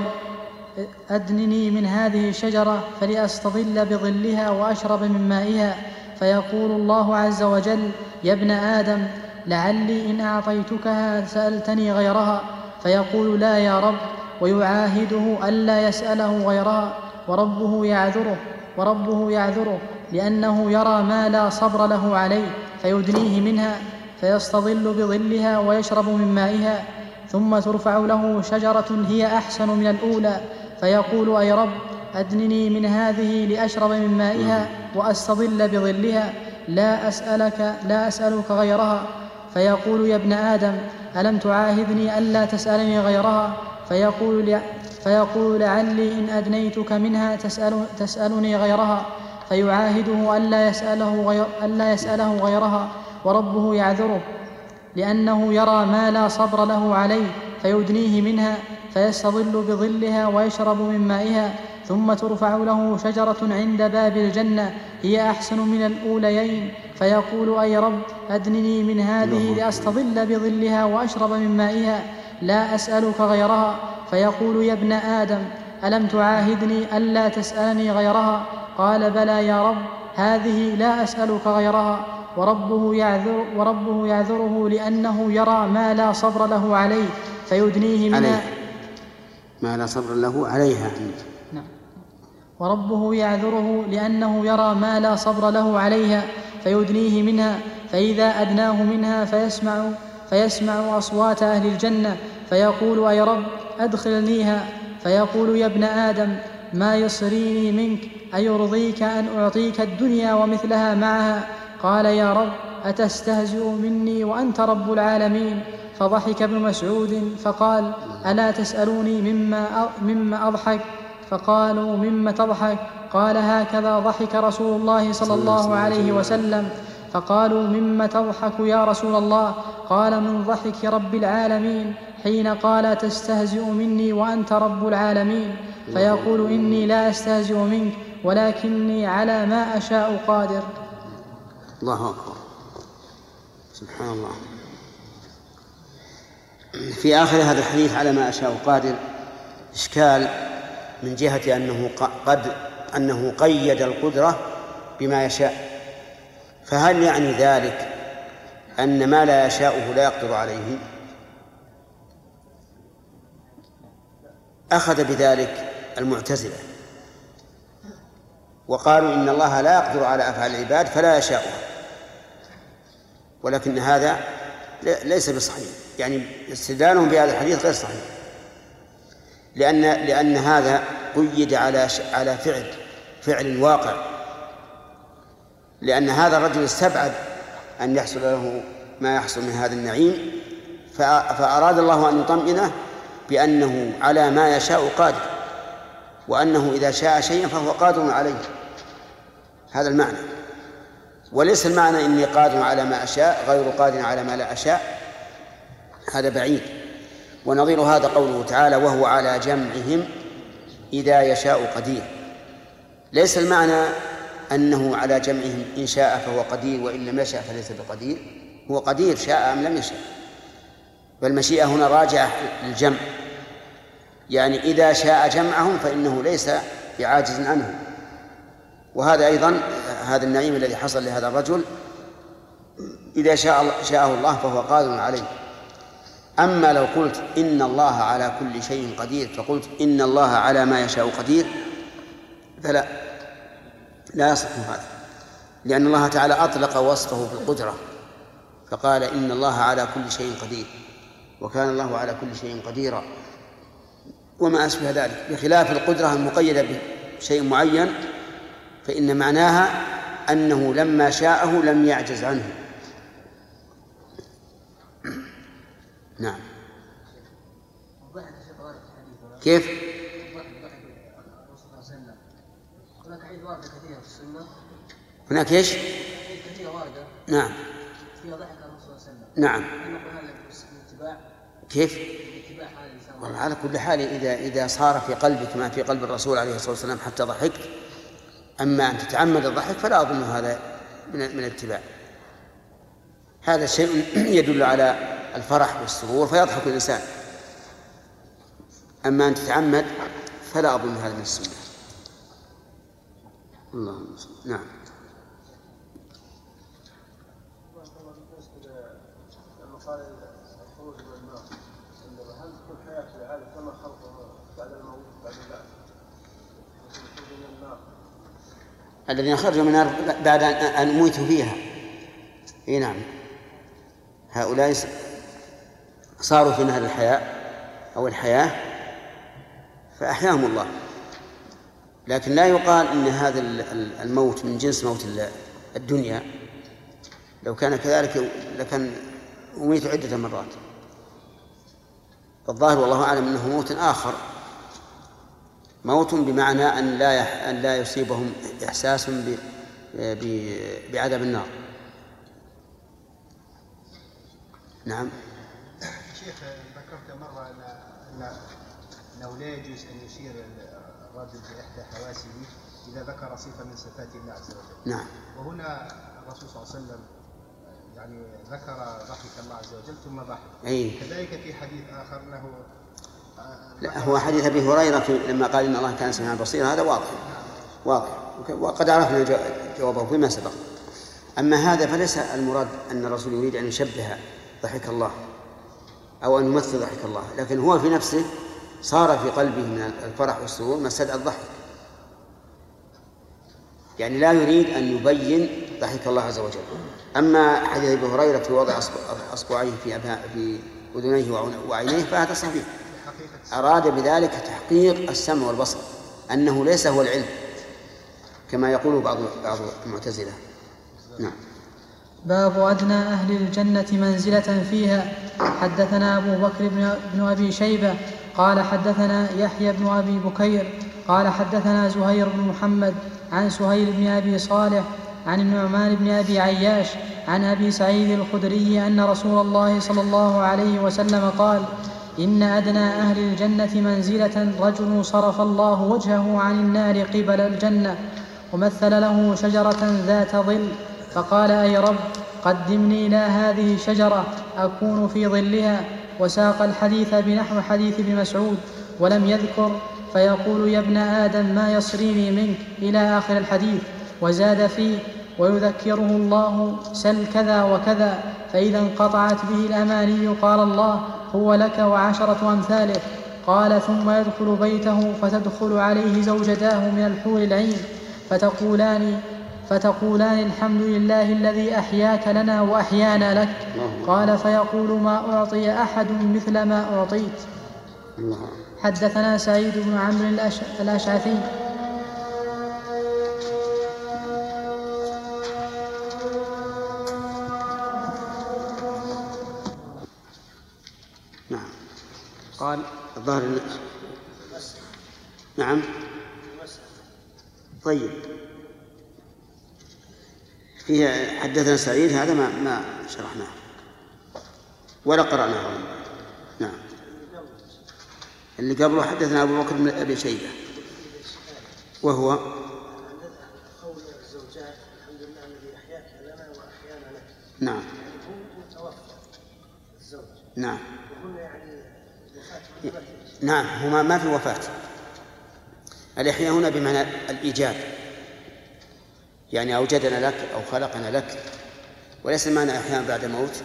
أدنني من هذه الشجرة فلأستظل بظلها وأشرب من مائها. فيقول الله عز وجل يا ابن آدم لعلي إن أعطيتكها سألتني غيرها. فيقول لا يا رب، ويعاهده ألا يسأله غيرها، وربه يعذره وربه يعذره لأنه يرى ما لا صبر له عليه فيدنيه منها فيستظل بظلها ويشرب من مائها. ثم ترفع له شجرة هي أحسن من الأولى فيقول أي رب أدنني من هذه لأشرب من مائها وأستظل بظلها، لا أسألك لا أسألك غيرها. فيقول يا ابن آدم ألم تعاهدني ألا تسألني غيرها؟ فيقول, فيقول لعلي إن أدنيتك منها تسأل تسألني غيرها. فيعاهده ألا يسأله, غير ألا يسأله غيرها، وربه يعذره لأنه يرى ما لا صبر له عليه فيدنيه منها فيستظل بظلها ويشرب من مائها. ثم ترفع له شجرة عند باب الجنة هي أحسن من الأوليين فيقول أي رب أدنني من هذه لأستظل بظلها وأشرب من مائها، لا أسألك غيرها. فيقول يا ابن آدم ألم تعاهدني ألا تسألني غيرها؟ قال بلى يا رب هذه لا أسألك غيرها. وربه يعذر وربه يعذره لأنه يرى ما لا صبر له عليه فيدنيه منها عليه. ما لا صبر له عليها. نعم. وربه يعذره لأنه يرى ما لا صبر له عليها فيدنيه منها. فإذا أدناه منها فيسمع, فيسمع أصوات أهل الجنة فيقول أي رب أدخلنيها. فيقول يا ابن آدم ما يصريني منك أيرضيك أن أعطيك الدنيا ومثلها معها؟ قال يا رب أتستهزئ مني وأنت رب العالمين؟ فضحك ابن مسعود فقال ألا تسألوني مما, مما أضحك؟ فقالوا مما تضحك؟ قال هكذا ضحك رسول الله صلى الله عليه وسلم. فقالوا مما تضحك يا رسول الله؟ قال من ضحك رب العالمين حين قال تستهزئ مني وأنت رب العالمين. فيقول إني لا أستهزئ منك ولكني على ما أشاء قادر. الله أكبر. سبحان الله. في آخر هذا الحديث على ما أشاء قادر إشكال من جهة أنه قد أنه قيد القدرة بما يشاء، فهل يعني ذلك أن ما لا يشاءه لا يقدر عليه؟ أخذ بذلك المعتزلة وقالوا إن الله لا يقدر على أفعال العباد فلا يشاءها، ولكن هذا ليس بصحيح، يعني استدلالهم بهذا الحديث غير صحيح، لأن لأن هذا قيد على على فعل فعل واقع، لأن هذا الرجل استبعد أن يحصل له ما يحصل من هذا النعيم، فأراد الله أن يطمئنه بأنه على ما يشاء قادر، وأنه إذا شاء شيئا فهو قادر عليه. هذا المعنى، وليس المعنى إني قادر على ما أشاء غير قادر على ما لا أشاء، هذا بعيد. ونظير هذا قوله تعالى وهو على جمعهم إذا يشاء قدير. ليس المعنى أنه على جمعهم إن شاء فهو قدير وإن لم يشاء فليس بقدير، هو قدير شاء أم لم يشاء. والمشيئة هنا راجعة للجمع، يعني إذا شاء جمعهم فإنه ليس بعاجز عنه. وهذا أيضا هذا النعيم الذي حصل لهذا الرجل إذا شاء شاءه الله فهو قادر عليه. أما لو قلت إن الله على كل شيء قدير فقلت إن الله على ما يشاء قدير فلا لا يصح هذا، لأن الله تعالى أطلق وصفه بالقدرة فقال إن الله على كل شيء قدير، وكان الله على كل شيء قديرا وما أشبه ذلك، بخلاف القدرة المقيدة بشيء معين فإن معناها أنه لما شاءه لم يعجز عنه. نعم. كيف؟ هناك حديث واردة كثيرة في السنة. هناك ايش؟ كثيرة واردة. نعم. فيها ضحك الرسول صلى الله عليه وسلم. نعم. الاتباع. كيف؟ الاتباع هذا الإنسان. والله على كل حال إذا إذا صار في قلبك ما في قلب الرسول عليه الصلاة والسلام حتى ضحكت، أما أن تتعمد الضحك فلا أظن هذا من من الاتباع. هذا شيء يدل على الفرح والسرور فيضحك الإنسان، أما أن تتعمد فلا أظن هذا من السنة. اللهم صل. نعم. لما قال الخروج من النار هل تكون حياة العالم كما خلقه بعد الموت بعد البعث؟ الخروج من النار الذين خرجوا من النار بعد أن موتوا فيها. إيه نعم، هؤلاء صاروا في نهر الحياة أو الحياة فأحياهم الله، لكن لا يقال إن هذا الموت من جنس موت الدنيا، لو كان كذلك لكان أميت عدة مرات. الظاهر والله أعلم أنه موت آخر، موت بمعنى أن لا يح... أن لا يصيبهم إحساس ب... ب... بعذاب النار. نعم. شيخ ذكرت مرة أن أنه لا يجوز أن يشير الرجل بإحدى حواسه إذا ذكر صفة من صفات الله عز وجل. نعم. وهنا الرسول صلى الله عليه وسلم يعني ذكر ضحك الله عز وجل ثم ضحك. أي. كذلك في حديث آخر أنه لا هو حديث أبي هريرة لما قال إن الله كان سميعا بصيرا، هذا واضح واضح وقد عرفنا جوابه فيما سبق. أما هذا فليس المراد أن الرسول يريد أن يشبه ضحك الله أو أن يمثل ضحك الله، لكن هو في نفسه صار في قلبه من الفرح والسرور ما استدعى الضحك، يعني لا يريد أن يبين ضحك الله عز وجل. أما حديث أبي هريرة في وضع أصبعيه في في أذنيه وعينيه فهذا صحيح، أراد بذلك تحقيق السمع والبصر، أنه ليس هو العلم كما يقول بعض بعض المعتزلة. نعم. باب أدنى أهل الجنة منزلة فيها. حدثنا أبو بكر بن أبي شيبة قال حدثنا يحيى بن أبي بكير قال حدثنا زهير بن محمد عن سهيل بن أبي صالح عن النعمان بن أبي عياش عن أبي سعيد الخدري أن رسول الله صلى الله عليه وسلم قال: إن أدنى أهل الجنة منزلة رجل صرف الله وجهه عن النار قبل الجنة، ومثل له شجرة ذات ظل، فقال: أي رب، قدمني إلى هذه الشجرة أكون في ظلها، وساق الحديث بنحو حديث ابن مسعود ولم يذكر، فيقول: يا ابن آدم ما يصريني منك إلى آخر الحديث، وزاد فيه: ويذكره الله سل كذا وكذا، فإذا انقطعت به الأماني قال الله: هو لك وعشرة أمثاله. قال: ثم يدخل بيته فتدخل عليه زوجتاه من الحور العين فتقولان فتقولان الحمد لله الذي أحياك لنا وأحيانا لك. قال: فيقول: ما أعطي أحد مثل ما أعطيت. حدثنا سعيد بن عمرو الأشعثي نعم. قال الظاهر نعم. طيب، فيها حدثنا سعيد، هذا ما ما شرحناه ولا قرأناه. نعم. اللي قبله حدثنا أبو بكر بن أبي شيبة وهو قول الزوجات: الحمد لله الذي أحياك لنا وأحيانا لك. نعم. يعني هو متوفى الزوج. نعم. وهنا يعني وفاة. نعم، هما ما في وفاة. الإحياء هنا بمعنى الإيجاد، يعني أوجدنا لك أو خلقنا لك، وليس المعنى أحيانا بعد موت.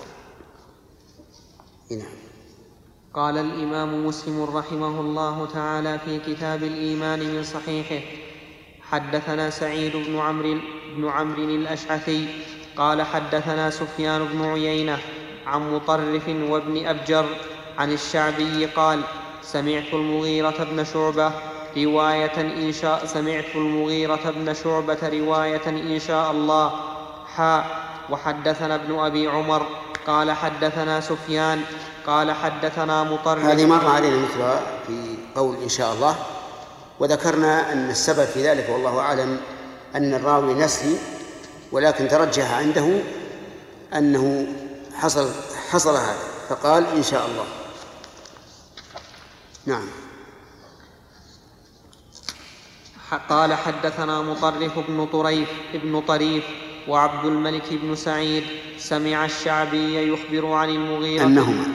هنا قال الإمام مسلم رحمه الله تعالى في كتاب الإيمان من صحيحه: حدثنا سعيد بن عمرو بن عمرو الأشعثي قال حدثنا سفيان بن عيينة عن مطرف وابن أبجر عن الشعبي قال: سمعت المغيرة بن شعبة رواية إن شاء سمعت المغيرة بن شعبة رواية إن شاء الله. حاء وحدثنا ابن أبي عمر قال حدثنا سفيان قال حدثنا مطرف. هذه مر علينا مثلها في قول إن شاء الله، وذكرنا أن السبب في ذلك والله أعلم أن الراوي نسي، ولكن ترجح عنده أنه حصل حصل هذا فقال إن شاء الله. نعم. قال حدثنا مطرف بن طريف ابن طريف وعبد الملك بن سعيد سمع الشعبي يخبر عن المغيرة أنهما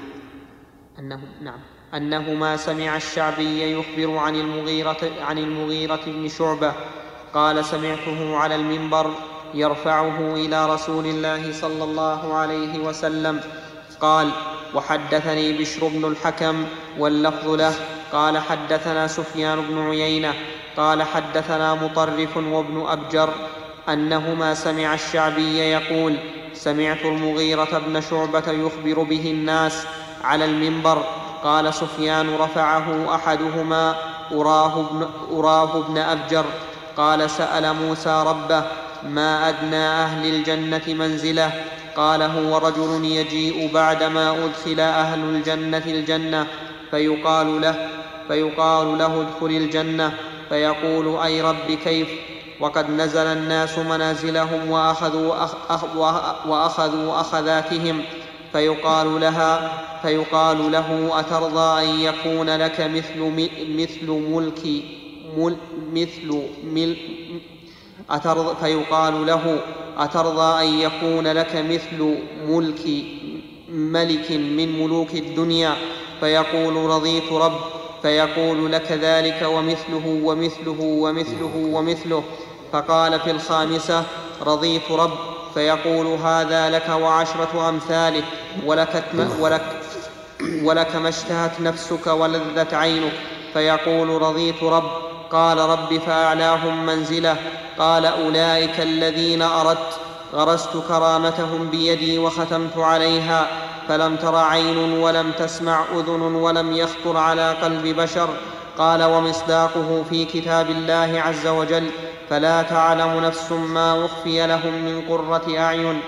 أنه نعم أنهما سمع الشعبي يخبر عن المغيرة عن المغيرة بن شعبة قال: سمعته على المنبر يرفعه إلى رسول الله صلى الله عليه وسلم. قال: وحدثني بشر بن الحكم واللفظ له قال حدثنا سفيان بن عيينة قال حدثنا مطرف وابن أبجر أنهما سمع الشعبي يقول: سمعت المغيرة بن شعبة يخبر به الناس على المنبر. قال سفيان: رفعه أحدهما أراه ابن, أراه ابن أبجر. قال: سأل موسى ربه: ما أدنى أهل الجنة منزله؟ قال: هو رجل يجيء بعدما أدخل أهل الجنة الجنة فيقال له فيقال له ادخل الجنة فيقول: أي رب كيف؟ وقد نزل الناس منازلهم وأخذوا, أخ وأخذوا أخذاتهم. فيقال لها فيقال له: أترضى أن يكون لك مثل مثل ملك مل مثل مل أترضى فيقال له: أترضى أن يكون لك مثل ملك ملك من ملوك الدنيا؟ فيقول: رضيت رب. فيقول: لك ذلك ومثله ومثله ومثله ومثله. فقال في الخامسة: رضيت رب. فيقول: هذا لك وعشرة أمثاله، ولك, ولك, ولك ما اشتهت نفسك ولذت عينك. فيقول: رضيت رب. قال: رب فأعلاهم منزله. قال: أولئك الذين أردت، غرست كرامتهم بيدي وختمت عليها، فلم تر عين ولم تسمع أذن ولم يخطر على قلب بشر. قال: ومصداقه في كتاب الله عز وجل: فلا تعلم نفس ما أخفي لهم من قرة أعين.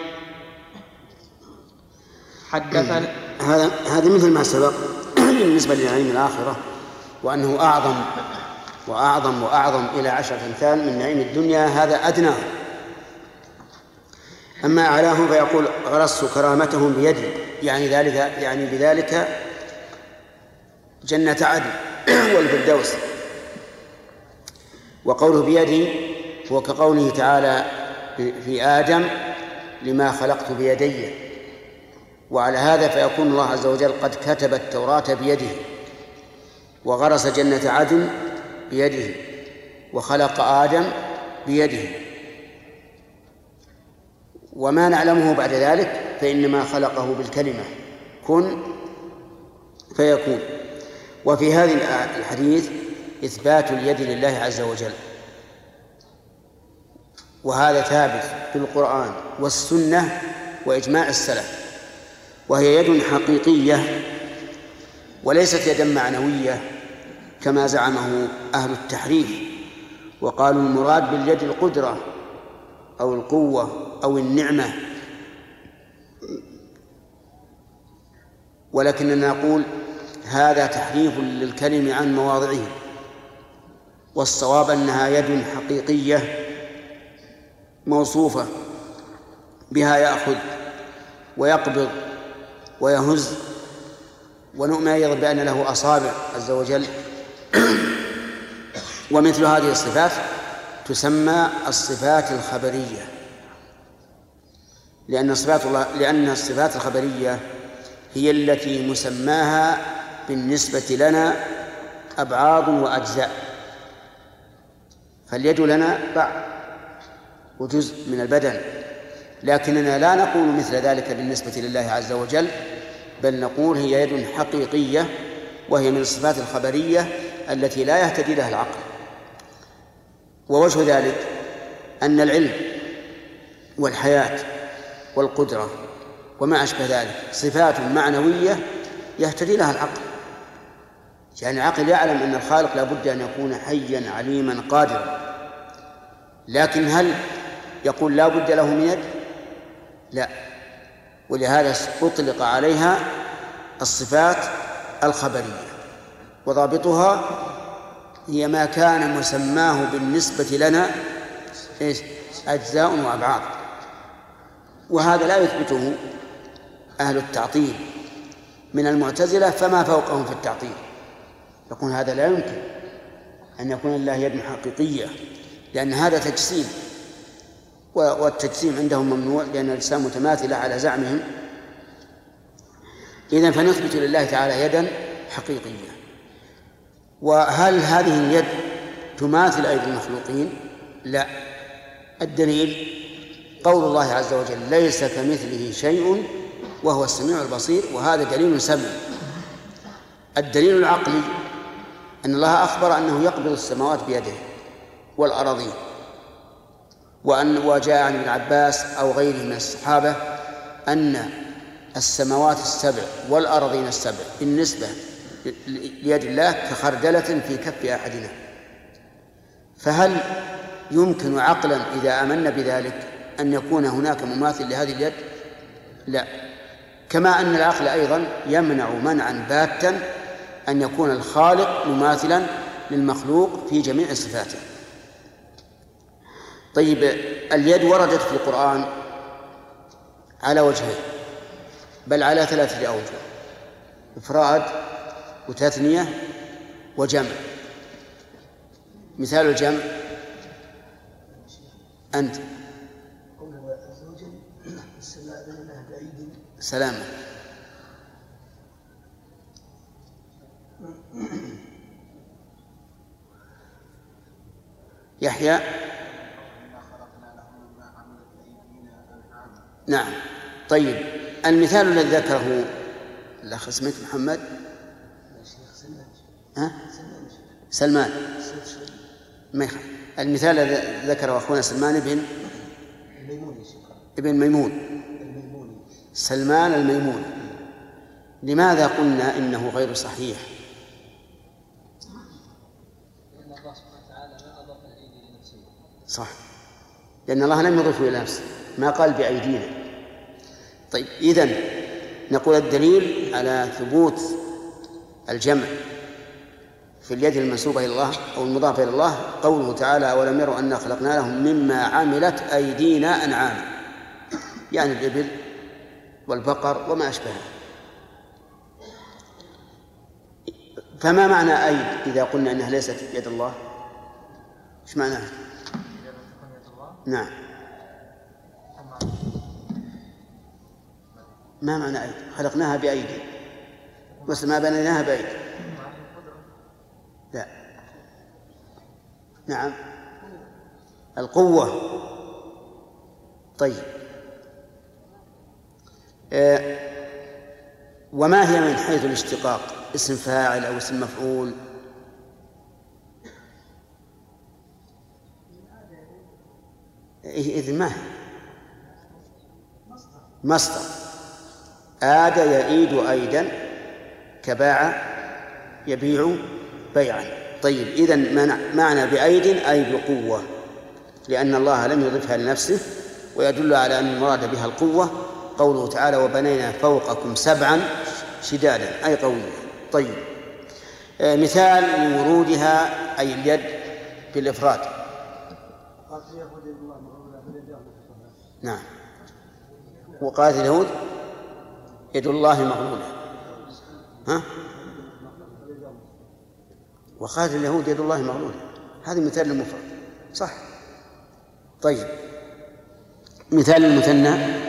حدثنا هذا هذا مثل ما سبق بالنسبة لنعيم الآخرة، وأنه أعظم وأعظم وأعظم إلى عشرة أمثال من نعيم الدنيا، هذا أدناه. أما أعلاهم فيقول: غرست كرامتهم بيدي، يعني ذلك يعني بذلك جنة عدن والفردوس. وقوله بيدي هو كقوله تعالى في آدم: لما خلقت بيدي. وعلى هذا فيكون الله عز وجل قد كتب التوراة بيده، وغرس جنة عدن بيده، وخلق آدم بيده. وما نعلمه بعد ذلك فإنما خلقه بالكلمة كن فيكون. وفي هذه الحديث إثبات اليد لله عز وجل، وهذا ثابت في القرآن والسنة وإجماع السلف، وهي يد حقيقية وليست يدا معنوية كما زعمه أهل التحريف، وقالوا المراد باليد القدرة أو القوة أو النعمة. ولكننا نقول هذا تحريف للكلم عن مواضعه، والصواب أنها يد حقيقية موصوفة بها يأخذ ويقبض ويهز، ونؤمن أيضا بأن له أصابع عز وجل. ومثل هذه الصفات تسمى الصفات الخبرية، لأن صفات الله لأن الصفات الخبرية هي التي مسماها بالنسبة لنا أبعاض وأجزاء. فاليد لنا بعض وجزء من البدن، لكننا لا نقول مثل ذلك بالنسبة لله عز وجل، بل نقول هي يد حقيقية، وهي من الصفات الخبرية التي لا يهتدي لها العقل. ووجه ذلك أن العلم والحياة والقدرة وما أشبه ذلك صفات معنوية يهتدي لها العقل، يعني العقل يعلم أن الخالق لا بد أن يكون حيا عليما قادرا، لكن هل يقول لا بد له من يد؟ لا. ولهذا أطلق عليها الصفات الخبرية، وضابطها هي ما كان مسماه بالنسبة لنا إيش؟ أجزاء وأبعاد، وهذا لا يثبته أهل التعطيل من المعتزلة فما فوقهم في التعطيل، يقول هذا لا يمكن أن يكون لله يد حقيقية، لأن هذا تجسيم، والتجسيم عندهم ممنوع لأن الأجسام متماثلة على زعمهم. إذن فنثبت لله تعالى يدا حقيقية. وهل هذه اليد تماثل أيدي المخلوقين؟ لا. الدليل قول الله عز وجل ليس كمثله شيء وهو السميع البصير، وهذا دليل سمعي. الدليل العقلي أن الله أخبر أنه يقبض السماوات بيده والأراضين، وأن وجاء عن ابن عباس أو غيره من الصحابة أن السماوات السبع والأراضين السبع بالنسبة ليد الله كخردلة في كف أحدنا. فهل يمكن عقلا إذا آمنا بذلك أن يكون هناك مماثل لهذه اليد؟ لا. كما أن العقل أيضا يمنع منعا باتا أن يكون الخالق مماثلا للمخلوق في جميع صفاته. طيب، اليد وردت في القرآن على وجهين، بل على ثلاثة أوجه: إفراد وتثنية وجمع. مثال الجمع أنت سلامة. يحيى نعم. طيب، المثال الذي ذكره الأخ اسمه محمد ها؟ سلمان المثال الذي ذكره أخونا سلمان بن ابن ميمون سلمان الميمون، لماذا قلنا إنه غير صحيح؟ لأن الله سبحانه وتعالى ما أضاف الأيدي لنفسه. صح، لأن الله لم يضيفه إلى نفسه، ما قال بأيدينا. طيب، إذن نقول الدليل على ثبوت الجمع في اليد المنسوبة إلى الله أو المضافة إلى الله قوله تعالى: أولم يروا أنا خلقنا لهم مما عملت أيدينا أنعاما، يعني الإبل والبقر وما أشبهه. فما معنى أيد إذا قلنا أنها ليست يد الله؟ إيش معناها؟ نعم، ما معنى أيد؟ خلقناها بأيدي بس ما بنيناها بأيدي. لا، نعم، القوة. طيب، آه وما هي من حيث الاشتقاق؟ اسم فاعل أو اسم مفعول؟ إذن ما هي؟ مصدر. آد يئيد أيدا كباع يبيع بيعا. طيب، إذن معنى بأيد أي بقوة، لأن الله لم يضفها لنفسه، ويدل على أن المراد بها القوة قوله تعالى: وبنينا فوقكم سبعا شدادا، أي قوية. طيب، آه مثال لورودها أي اليد بالإفراد. نعم، وقالت اليهود يد الله مغلولة. ها؟ وقالت اليهود يد الله مغلولة، هذا مثال للمفرد. صح. طيب، مثال المثنى: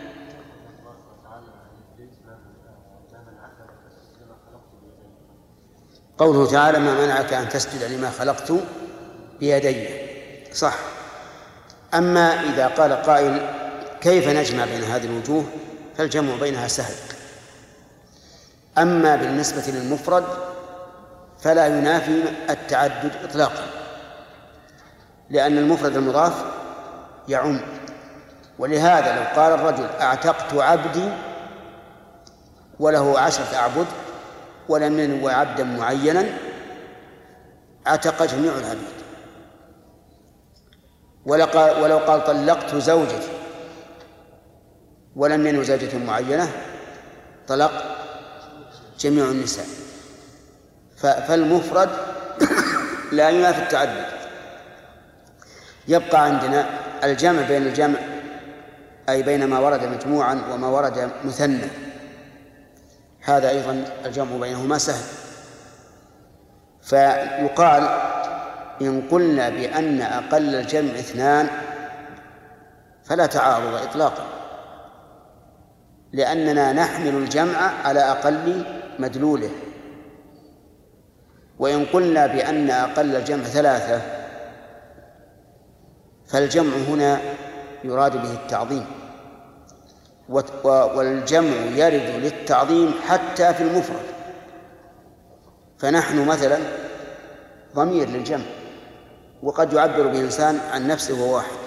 قوله تعالى: ما منعك أن تسجد لما خلقت بيدي. صح. أما إذا قال قائل كيف نجمع بين هذه الوجوه فالجمع بينها سهل. أما بالنسبة للمفرد فلا ينافي التعدد إطلاقا، لأن المفرد المضاف يعم. ولهذا لو قال الرجل أعتقت عبدي وله عشرة أعبد ولم ينو عبدا معينا اعتق جميع العبيد. ولو قال طلقت زوجتي ولم ينو زوجة معينة طلق جميع النساء. فالمفرد لا ينافي التعدد. يبقى عندنا الجمع بين الجمع، أي بين ما ورد مجموعا وما ورد مثنى، هذا أيضا الجمع بينهما سهل. فيقال إن قلنا بأن أقل الجمع اثنان فلا تعارض إطلاقا، لأننا نحمل الجمع على أقل مدلوله. وإن قلنا بأن أقل الجمع ثلاثة فالجمع هنا يراد به التعظيم، والجمع يرد للتعظيم حتى في المفرد. فنحن مثلا ضمير للجمع، وقد يعبر به الإنسان عن نفسه وهو واحد،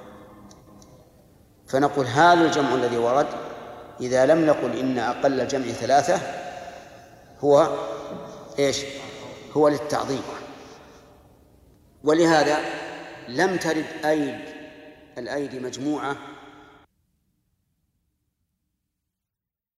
فنقول هذا الجمع الذي ورد إذا لم نقل إن أقل الجمع ثلاثة هو إيش؟ هو للتعظيم. ولهذا لم ترد أيد الأيدي مجموعة